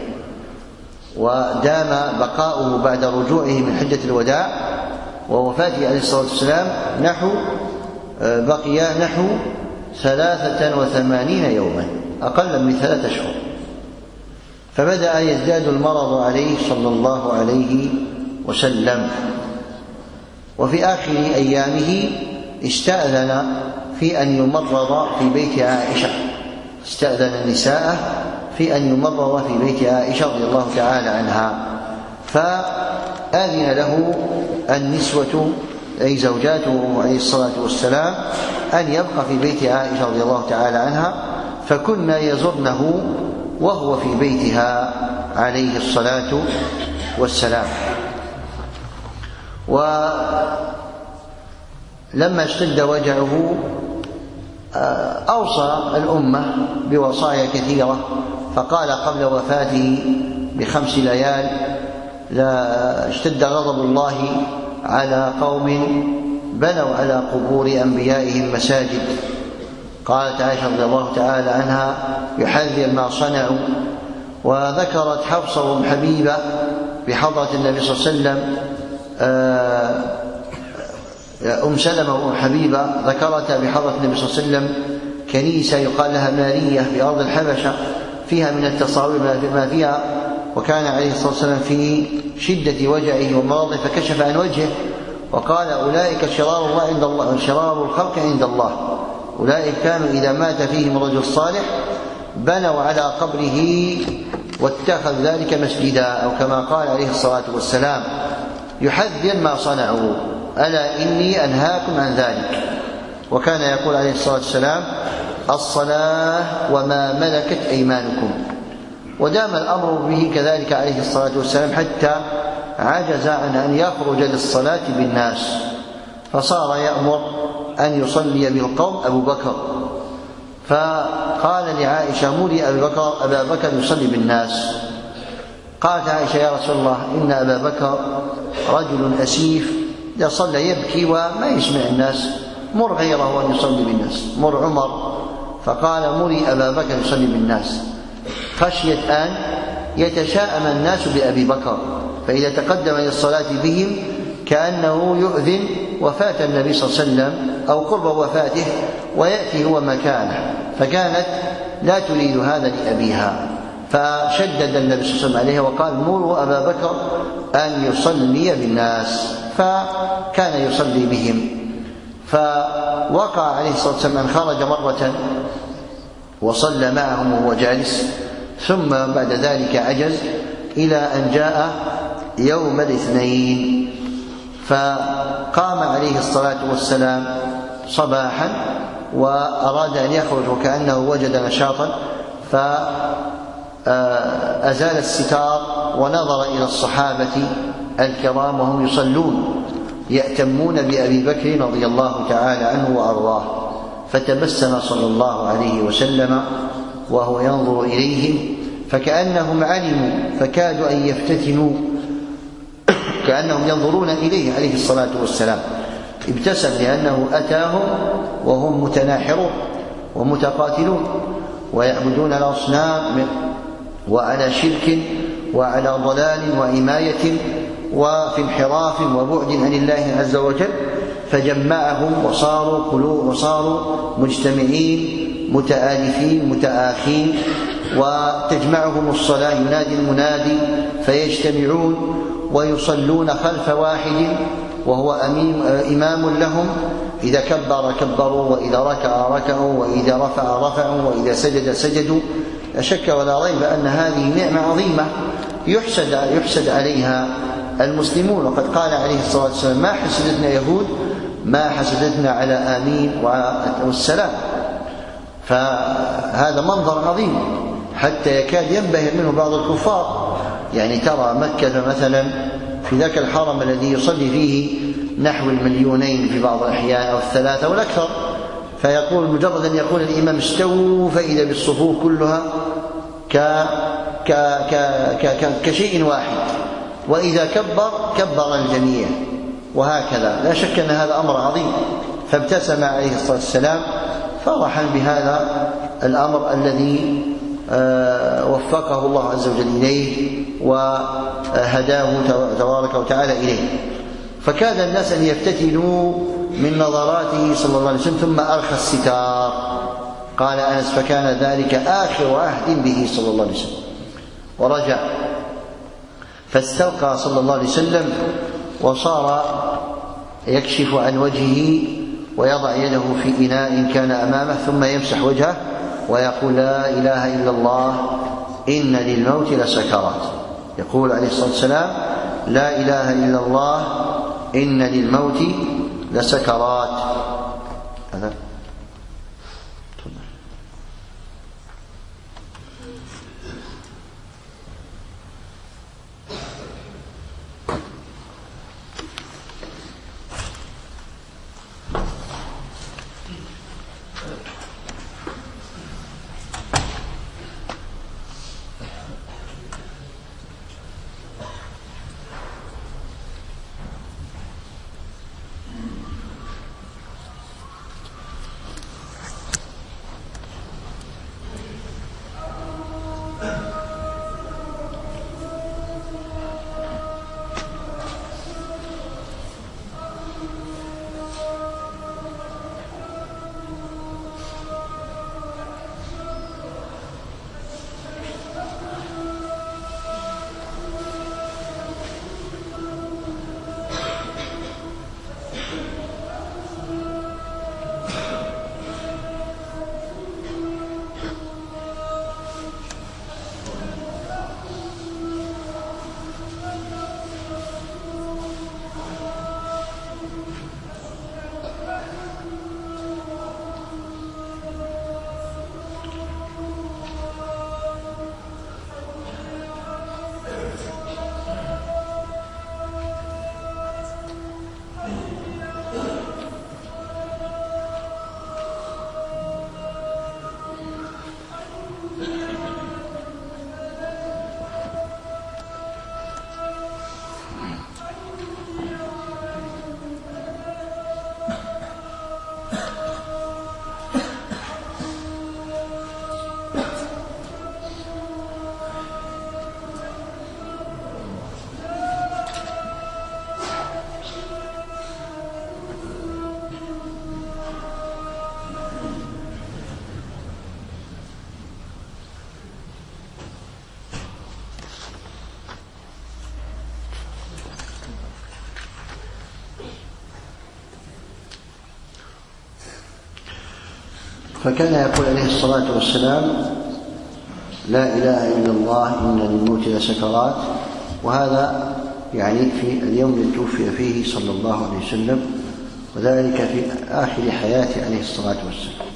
[SPEAKER 1] ودام بقاؤه بعد رجوعه من حجة الوداع ووفاته عليه الصلاة والسلام نحو بقي نحو ثلاثة وثمانين يوما، أقل من ثلاثة أشهر. فبدأ يزداد المرض عليه صلى الله عليه وسلم. وفي آخر أيامه استأذن في أن يمرض في بيت عائشة استأذن النساء في أن يمرض في بيت عائشة رضي الله تعالى عنها، فأذن له النسوة أي زوجاته عليه الصلاة والسلام أن يبقى في بيت عائشة رضي الله تعالى عنها، فكنا يزرنه وهو في بيتها عليه الصلاة والسلام. ولما اشتد وجعه أوصى الأمة بوصايا كثيرة، فقال قبل وفاته بخمس ليال لا اشتد غضب الله على قوم بنوا على قبور أنبيائهم مساجد. قالت عائشة رضي الله تعالى عنها يحذر ما صنعوا. وذكرت حفصة وأم حبيبة بحضرة النبي صلى الله عليه وسلم، أم سلمة وأم حبيبة ذكرتا بحضرة النبي صلى الله عليه وسلم كنيسة يقال لها مارية في أرض الحبشة فيها من التصاوير ما فيها، وكان عليه الصلاة والسلام في شدة وجعه ومرضه فكشف عن وجهه وقال أولئك شرار الله عند الله، شرار الخلق عند الله. أولئك كانوا إذا مات فيهم رجل صالح بنوا على قبره واتخذ ذلك مسجدا، أو كما قال عليه الصلاة والسلام يحذر ما صنعوا ألا إني أنهاكم عن ذلك. وكان يقول عليه الصلاة والسلام الصلاة وما ملكت أيمانكم. ودام الأمر به كذلك عليه الصلاة والسلام حتى عجز عن أن يخرج للصلاة بالناس، فصار يأمر أن يصلي بالقوم أبو بكر، فقال لعائشة مري أبي بكر أبا بكر يصلي بالناس. قالت عائشة يا رسول الله إن أبا بكر رجل أسيف إذا صلى يبكي وما يسمع الناس، مر غيره أن يصلي بالناس، مر عمر. فقال مري أبا بكر يصلي بالناس، خشية أن يتشاءم الناس بأبي بكر فإذا تقدم للصلاة بهم كأنه يؤذن وفاة النبي صلى الله عليه وسلم أو قرب وفاته ويأتي هو مكانه، فكانت لا تريد هذا لأبيها، فشدد النبي صلى الله عليه وسلم عليها وقال مروا أبا بكر أن يصلي بالناس، فكان يصلي بهم. فوقع عليه الصلاة والسلام أن خرج مرة وصلى معهم وهو جالس، ثم بعد ذلك عجز إلى أن جاء يوم الاثنين، فقام عليه الصلاة والسلام صباحا وأراد أن يخرج وكأنه وجد نشاطا، فأزال الستار ونظر إلى الصحابة الكرام وهم يصلون يأتمون بأبي بكر رضي الله تعالى عنه وأرضاه، فتبسم صلى الله عليه وسلم وهو ينظر إليهم فكأنهم علموا فكادوا أن يفتتنوا، كأنهم ينظرون إليه عليه الصلاة والسلام. ابتسم لأنه أتاهم وهم متناحرون ومتقاتلون ويعبدون الأصنام وعلى شرك وعلى ضلال وعماية وفي انحراف وبعد عن الله عز وجل، فجمعهم وصاروا قلوب وصاروا مجتمعين متآلفين متآخين، وتجمعهم الصلاة ينادي المنادي فيجتمعون ويصلون خلف واحد وهو إمام لهم، إذا كبر كبروا وإذا ركع ركعوا وإذا رفع رفعوا وإذا سجد سجدوا. لا شك ولا ريب أن هذه نعمة عظيمة يحسد, يحسد عليها المسلمون، وقد قال عليه الصلاة والسلام ما حسدتنا يهود ما حسدتنا على آمين والسلام. فهذا منظر عظيم حتى يكاد ينبهر منه بعض الكفار. يعني ترى مكة مثلا في ذاك الحرم الذي يصلي فيه نحو المليونين في بعض الأحيان أو الثلاثة والأكثر، فيقول مجرد أن يقول الإمام استووا فإذا بالصفوف كلها ك... ك... ك... ك... كشيء واحد، وإذا كبر كبر الجميع، وهكذا. لا شك أن هذا أمر عظيم، فابتسم عليه الصلاة والسلام فرحا بهذا الأمر الذي وفقه الله عز وجل إليه وهداه تبارك وتعالى إليه. فكاد الناس أن يفتتنوا من نظراته صلى الله عليه وسلم، ثم أرخى الستار. قال أنس فكان ذلك آخر عهد به صلى الله عليه وسلم، ورجع فاستلقى صلى الله عليه وسلم وصار يكشف عن وجهه ويضع يده في إناء كان أمامه ثم يمسح وجهه ويقول لا إله إلا الله إن للموت لسكرات. يقول عليه الصلاة والسلام لا إله إلا الله إن للموت لسكرات. هذا فكان يقول عليه الصلاة والسلام: لا إله إلا الله إن للموت لسكرات. وهذا يعني في اليوم الذي توفي فيه صلى الله عليه وسلم، وذلك في آخر حياته عليه الصلاة والسلام.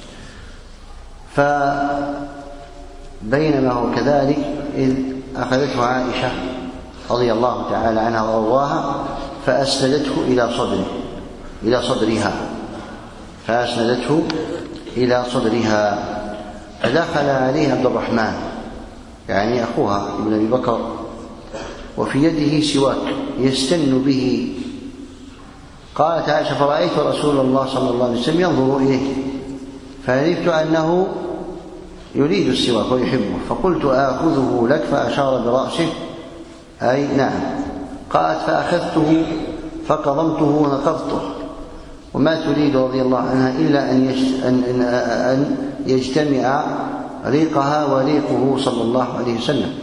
[SPEAKER 1] فبينما هو كذلك إذ أخذته عائشة رضي الله تعالى عنها وأرضاها فأسندته إلى صدره إلى صدرها فأسندته إلى صدرها فدخل عليه عبد الرحمن يعني أخوها ابن أبي بكر وفي يده سواك يستن به. قالت عائشة: فرأيت رسول الله صلى الله عليه وسلم ينظر إليه فعرفت أنه يريد السواك ويحبه، فقلت: آخذه لك؟ فأشار برأسه أي نعم. قالت: فأخذته فقضمته ونقضته. وما تريد رضي الله عنها إلا أن يجتمع ريقها وريقه صلى الله عليه وسلم،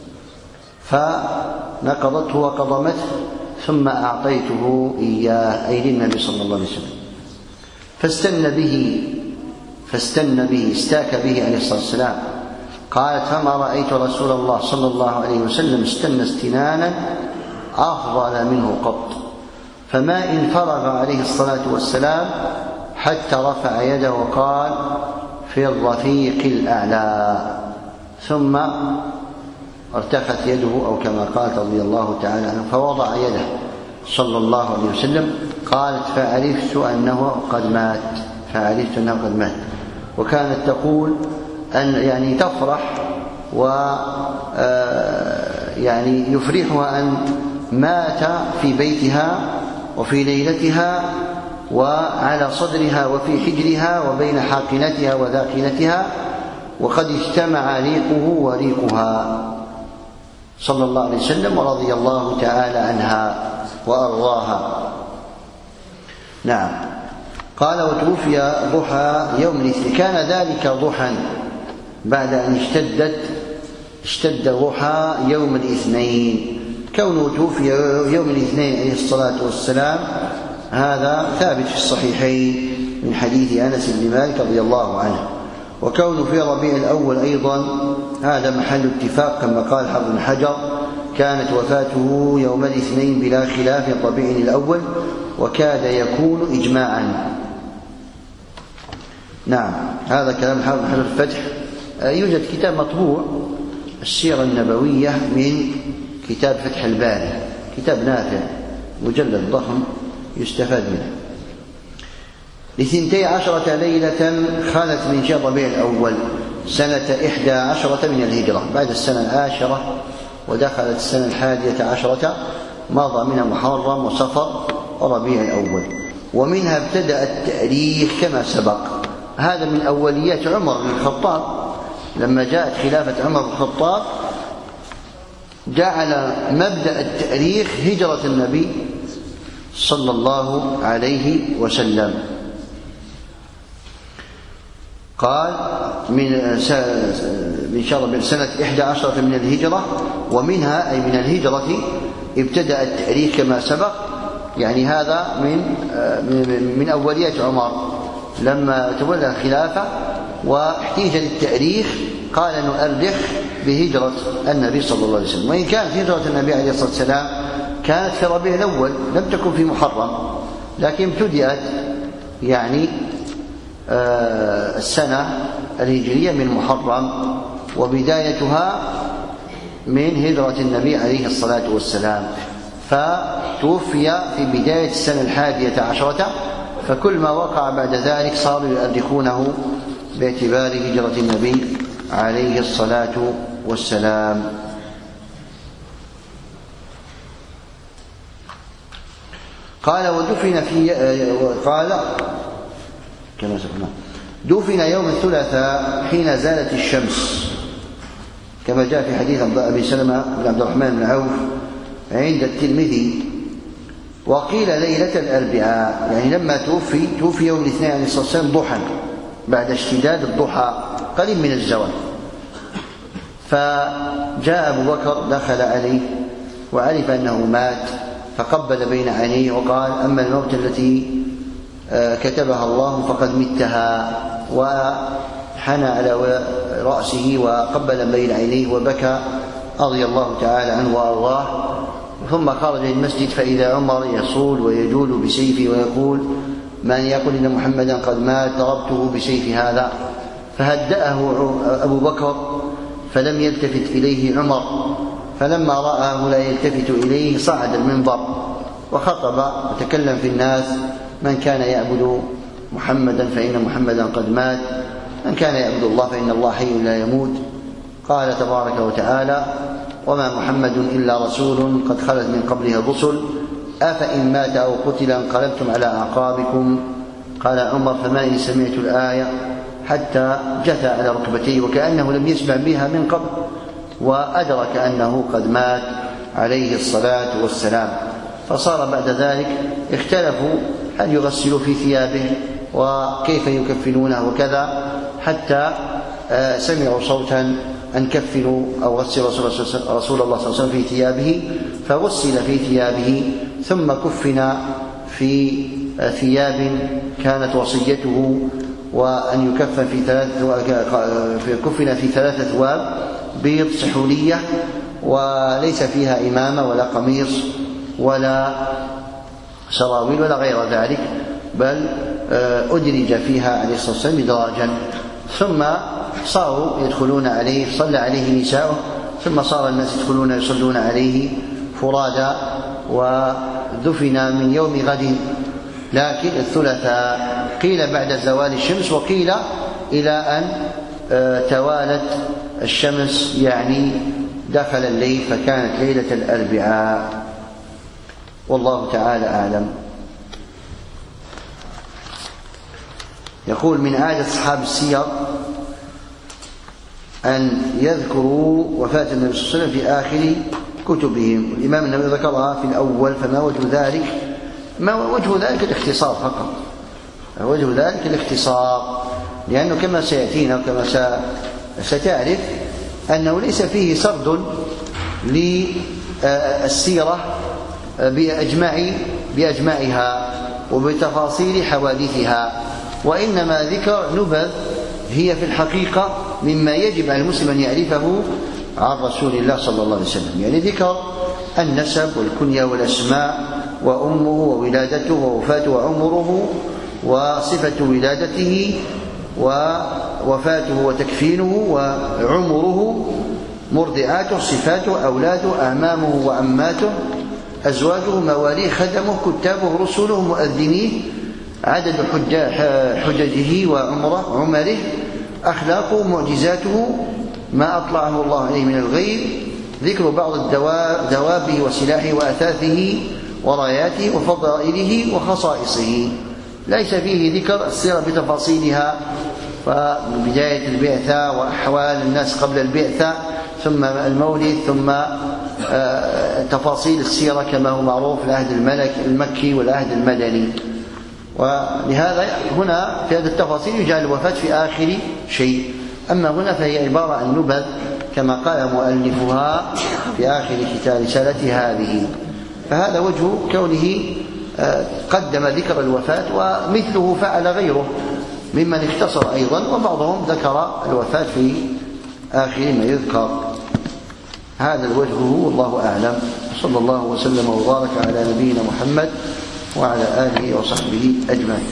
[SPEAKER 1] فنقضته وقضمته ثم أعطيته إياه أي للنبي صلى الله عليه وسلم. فاستن به فاستن به استاك به عليه الصلاة والسلام. قالت: فما رأيت رسول الله صلى الله عليه وسلم استنى استنانا أفضل منه قط، فما إن فرغ عليه الصلاة والسلام حتى رفع يده وقال: في الرفيق الأعلى، ثم ارتخت يده أو كما قالت رضي الله تعالى عنه فوضع يده صلى الله عليه وسلم. قالت: فعرفت أنه قد مات فعرفت أنه قد مات. وكانت تقول أن يعني تفرح و يعني يفرحها أن مات في بيتها وفي ليلتها وعلى صدرها وفي حجرها وبين حاقنتها وذاقنتها، وقد اجتمع ريقه وريقها صلى الله عليه وسلم ورضي الله تعالى عنها وأرضاها. نعم. قال: وتوفي ضحى يوم الاثنين. كان ذلك ضحى بعد أن اشتدت اشتد ضحى يوم الاثنين. كونه توفي يوم الاثنين عليه الصلاة والسلام هذا ثابت في الصحيحين من حديث أنس بن مالك رضي الله عنه. وكونه في ربيع الأول أيضا هذا محل اتفاق كما قال حافظ بن حجر: كانت وفاته يوم الاثنين بلا خلاف ربيع الأول، وكاد يكون إجماعا. نعم. هذا كلام حافظ بن حجر الفتح. يوجد كتاب مطبوع السيرة النبوية من كتاب فتح الباري، كتاب نافع مجلد ضخم يستفاد منه. لثنتي عشرة ليلة خالت من شهر ربيع الأول سنة إحدى عشرة من الهجرة، بعد السنة العاشرة ودخلت السنة الحادية عشرة، مضى منها محرم وصفر وربيع الأول. ومنها ابتدأ التاريخ كما سبق. هذا من أوليات عمر بن الخطاب، لما جاءت خلافة عمر بن الخطاب جعل مبدأ التاريخ هجرة النبي صلى الله عليه وسلم. قال: من من شهر سنة إحدى عشرة من الهجرة، ومنها أي من الهجرة ابتدأ التاريخ كما سبق. يعني هذا من من أوليات عمر لما تولى الخلافة واحتيج للتاريخ قال نؤرخ بهجرة النبي صلى الله عليه وسلم. وإن كانت هجرة النبي عليه الصلاة والسلام كانت في ربيع الأول لم تكن في محرم، لكن ابتدأت يعني السنة الهجرية من محرم، وبدايتها من هجرة النبي عليه الصلاة والسلام. فتوفي في بداية السنة الحادية عشرة، فكل ما وقع بعد ذلك صاروا يؤرخونه باعتبار هجرة النبي عليه الصلاة والسلام. قال: ودفن في قال كما سمعنا دفن يوم الثلاثاء حين زالت الشمس، كما جاء في حديث أبي سلمة بن عبد الرحمن بن عوف عند الترمذي. وقيل ليلة الأربعاء، يعني لما توفي توفي يوم الاثنين عليه الصلاة والسلام ضحى بعد اشتداد الضحى قريب من الزوال. فجاء أبو بكر دخل عليه وعرف أنه مات، فقبل بين عينيه وقال: أما الموت التي كتبها الله فقد متها، وحنى على رأسه وقبل بين عينيه وبكى رضي الله تعالى عنه وأرضاه. ثم خرج المسجد فإذا عمر يصول ويجول بسيفه ويقول: من يقول إن محمدا قد مات ضربته بسيف هذا. فهدأه أبو بكر فلم يلتفت إليه عمر، فلما رآه لا يلتفت إليه صعد المنبر وخطب وتكلم في الناس: من كان يعبد محمدا فإن محمدا قد مات، من كان يعبد الله فإن الله حي لا يموت. قال تبارك وتعالى: وما محمد إلا رسول قد خلت من قبله الرسل أفإن مات أو قتل انقلبتم على أعقابكم. قال عمر: فما إن سمعت الآية حتى جثى على ركبتيه وكأنه لم يسمع بها من قبل، وأدرك أنه قد مات عليه الصلاة والسلام. فصار بعد ذلك اختلفوا هل يغسلوا في ثيابه وكيف يكفنونه وكذا، حتى سمعوا صوتا أن كفنوا أو غسل رسول الله صلى الله عليه وسلم في ثيابه، فغسل في ثيابه ثم كفن في ثياب كانت وصيته وأن يكفن في ثلاثة كفن في ثلاثة ثواب بيض سحولية وليس فيها إمامة ولا قميص ولا سراويل ولا غير ذلك، بل أدرج فيها عليه الصلاة والسلام إدراجا. ثم صاروا يدخلون عليه، صلى عليه نساؤه، ثم صار الناس يدخلون يصلون عليه فرادا، ودفن من يوم غد لكن الثلاثاء، قيل بعد زوال الشمس وقيل إلى أن توالت الشمس يعني دخل الليل فكانت ليلة الأربعاء، والله تعالى أعلم. يقول: من عادة أصحاب السير أن يذكروا وفاة النبي صلى الله عليه وسلم في آخر كتبهم. الإمام النووي ذكرها في الأول، فما وجه ذلك؟ ما وجه ذلك الاختصار فقط، وجه ذلك الاختصار، لأنه كما سيأتينا وكما ستعرف أنه ليس فيه سرد للسيرة بأجمع بأجمعها وبتفاصيل حوادثها، وإنما ذكر نبذ هي في الحقيقة مما يجب على المسلم أن يعرفه عن رسول الله صلى الله عليه وسلم، يعني ذكر النسب والكنية والأسماء وأمه وولادته ووفاته وعمره وصفة ولادته ووفاته وتكفينه وعمره، مرضعاته، صفاته، أولاده، أعمامه وعماته، أزواجه، مواليه، خدمه، كتابه، رسله، مؤذنيه، عدد حججه وعمره عمره، أخلاقه، معجزاته، ما أطلعه الله عليه من الغيب، ذكر بعض دوابه وسلاحه وأثاثه وراياته وفضائله وخصائصه. ليس فيه ذكر السيرة بتفاصيلها، فبداية البعثة وأحوال الناس قبل البعثة، ثم المولد، ثم تفاصيل السيرة كما هو معروف العهد الملك المكي والعهد المدني. ولهذا هنا في هذه التفاصيل يجعل الوفاة في آخر شيء، أما هنا فهي عبارة عن نبذ كما قال مؤلفها في آخر كتاب رسالته هذه. فهذا وجه كونه قدم ذكر الوفاة، ومثله فعل غيره ممن اختصر أيضا، وبعضهم ذكر الوفاة في آخر ما يذكر. هذا الوجه هو الله أعلم. صلى الله وسلم وبارك على نبينا محمد وعلى آله وصحبه أجمعين.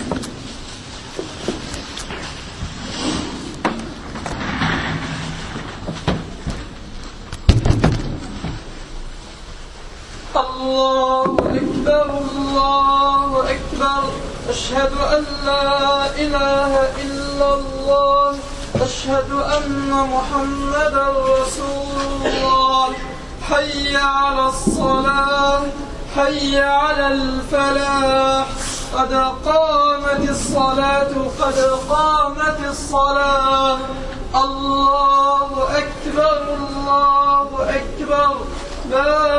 [SPEAKER 2] الله أكبر الله أكبر، أشهد أن لا إله إلا الله، أشهد أن محمدا رسول الله. حي على الصلاة، حي على الفلاح، قد قامت الصلاة، قد قامت الصلاة. الله أكبر الله أكبر، لا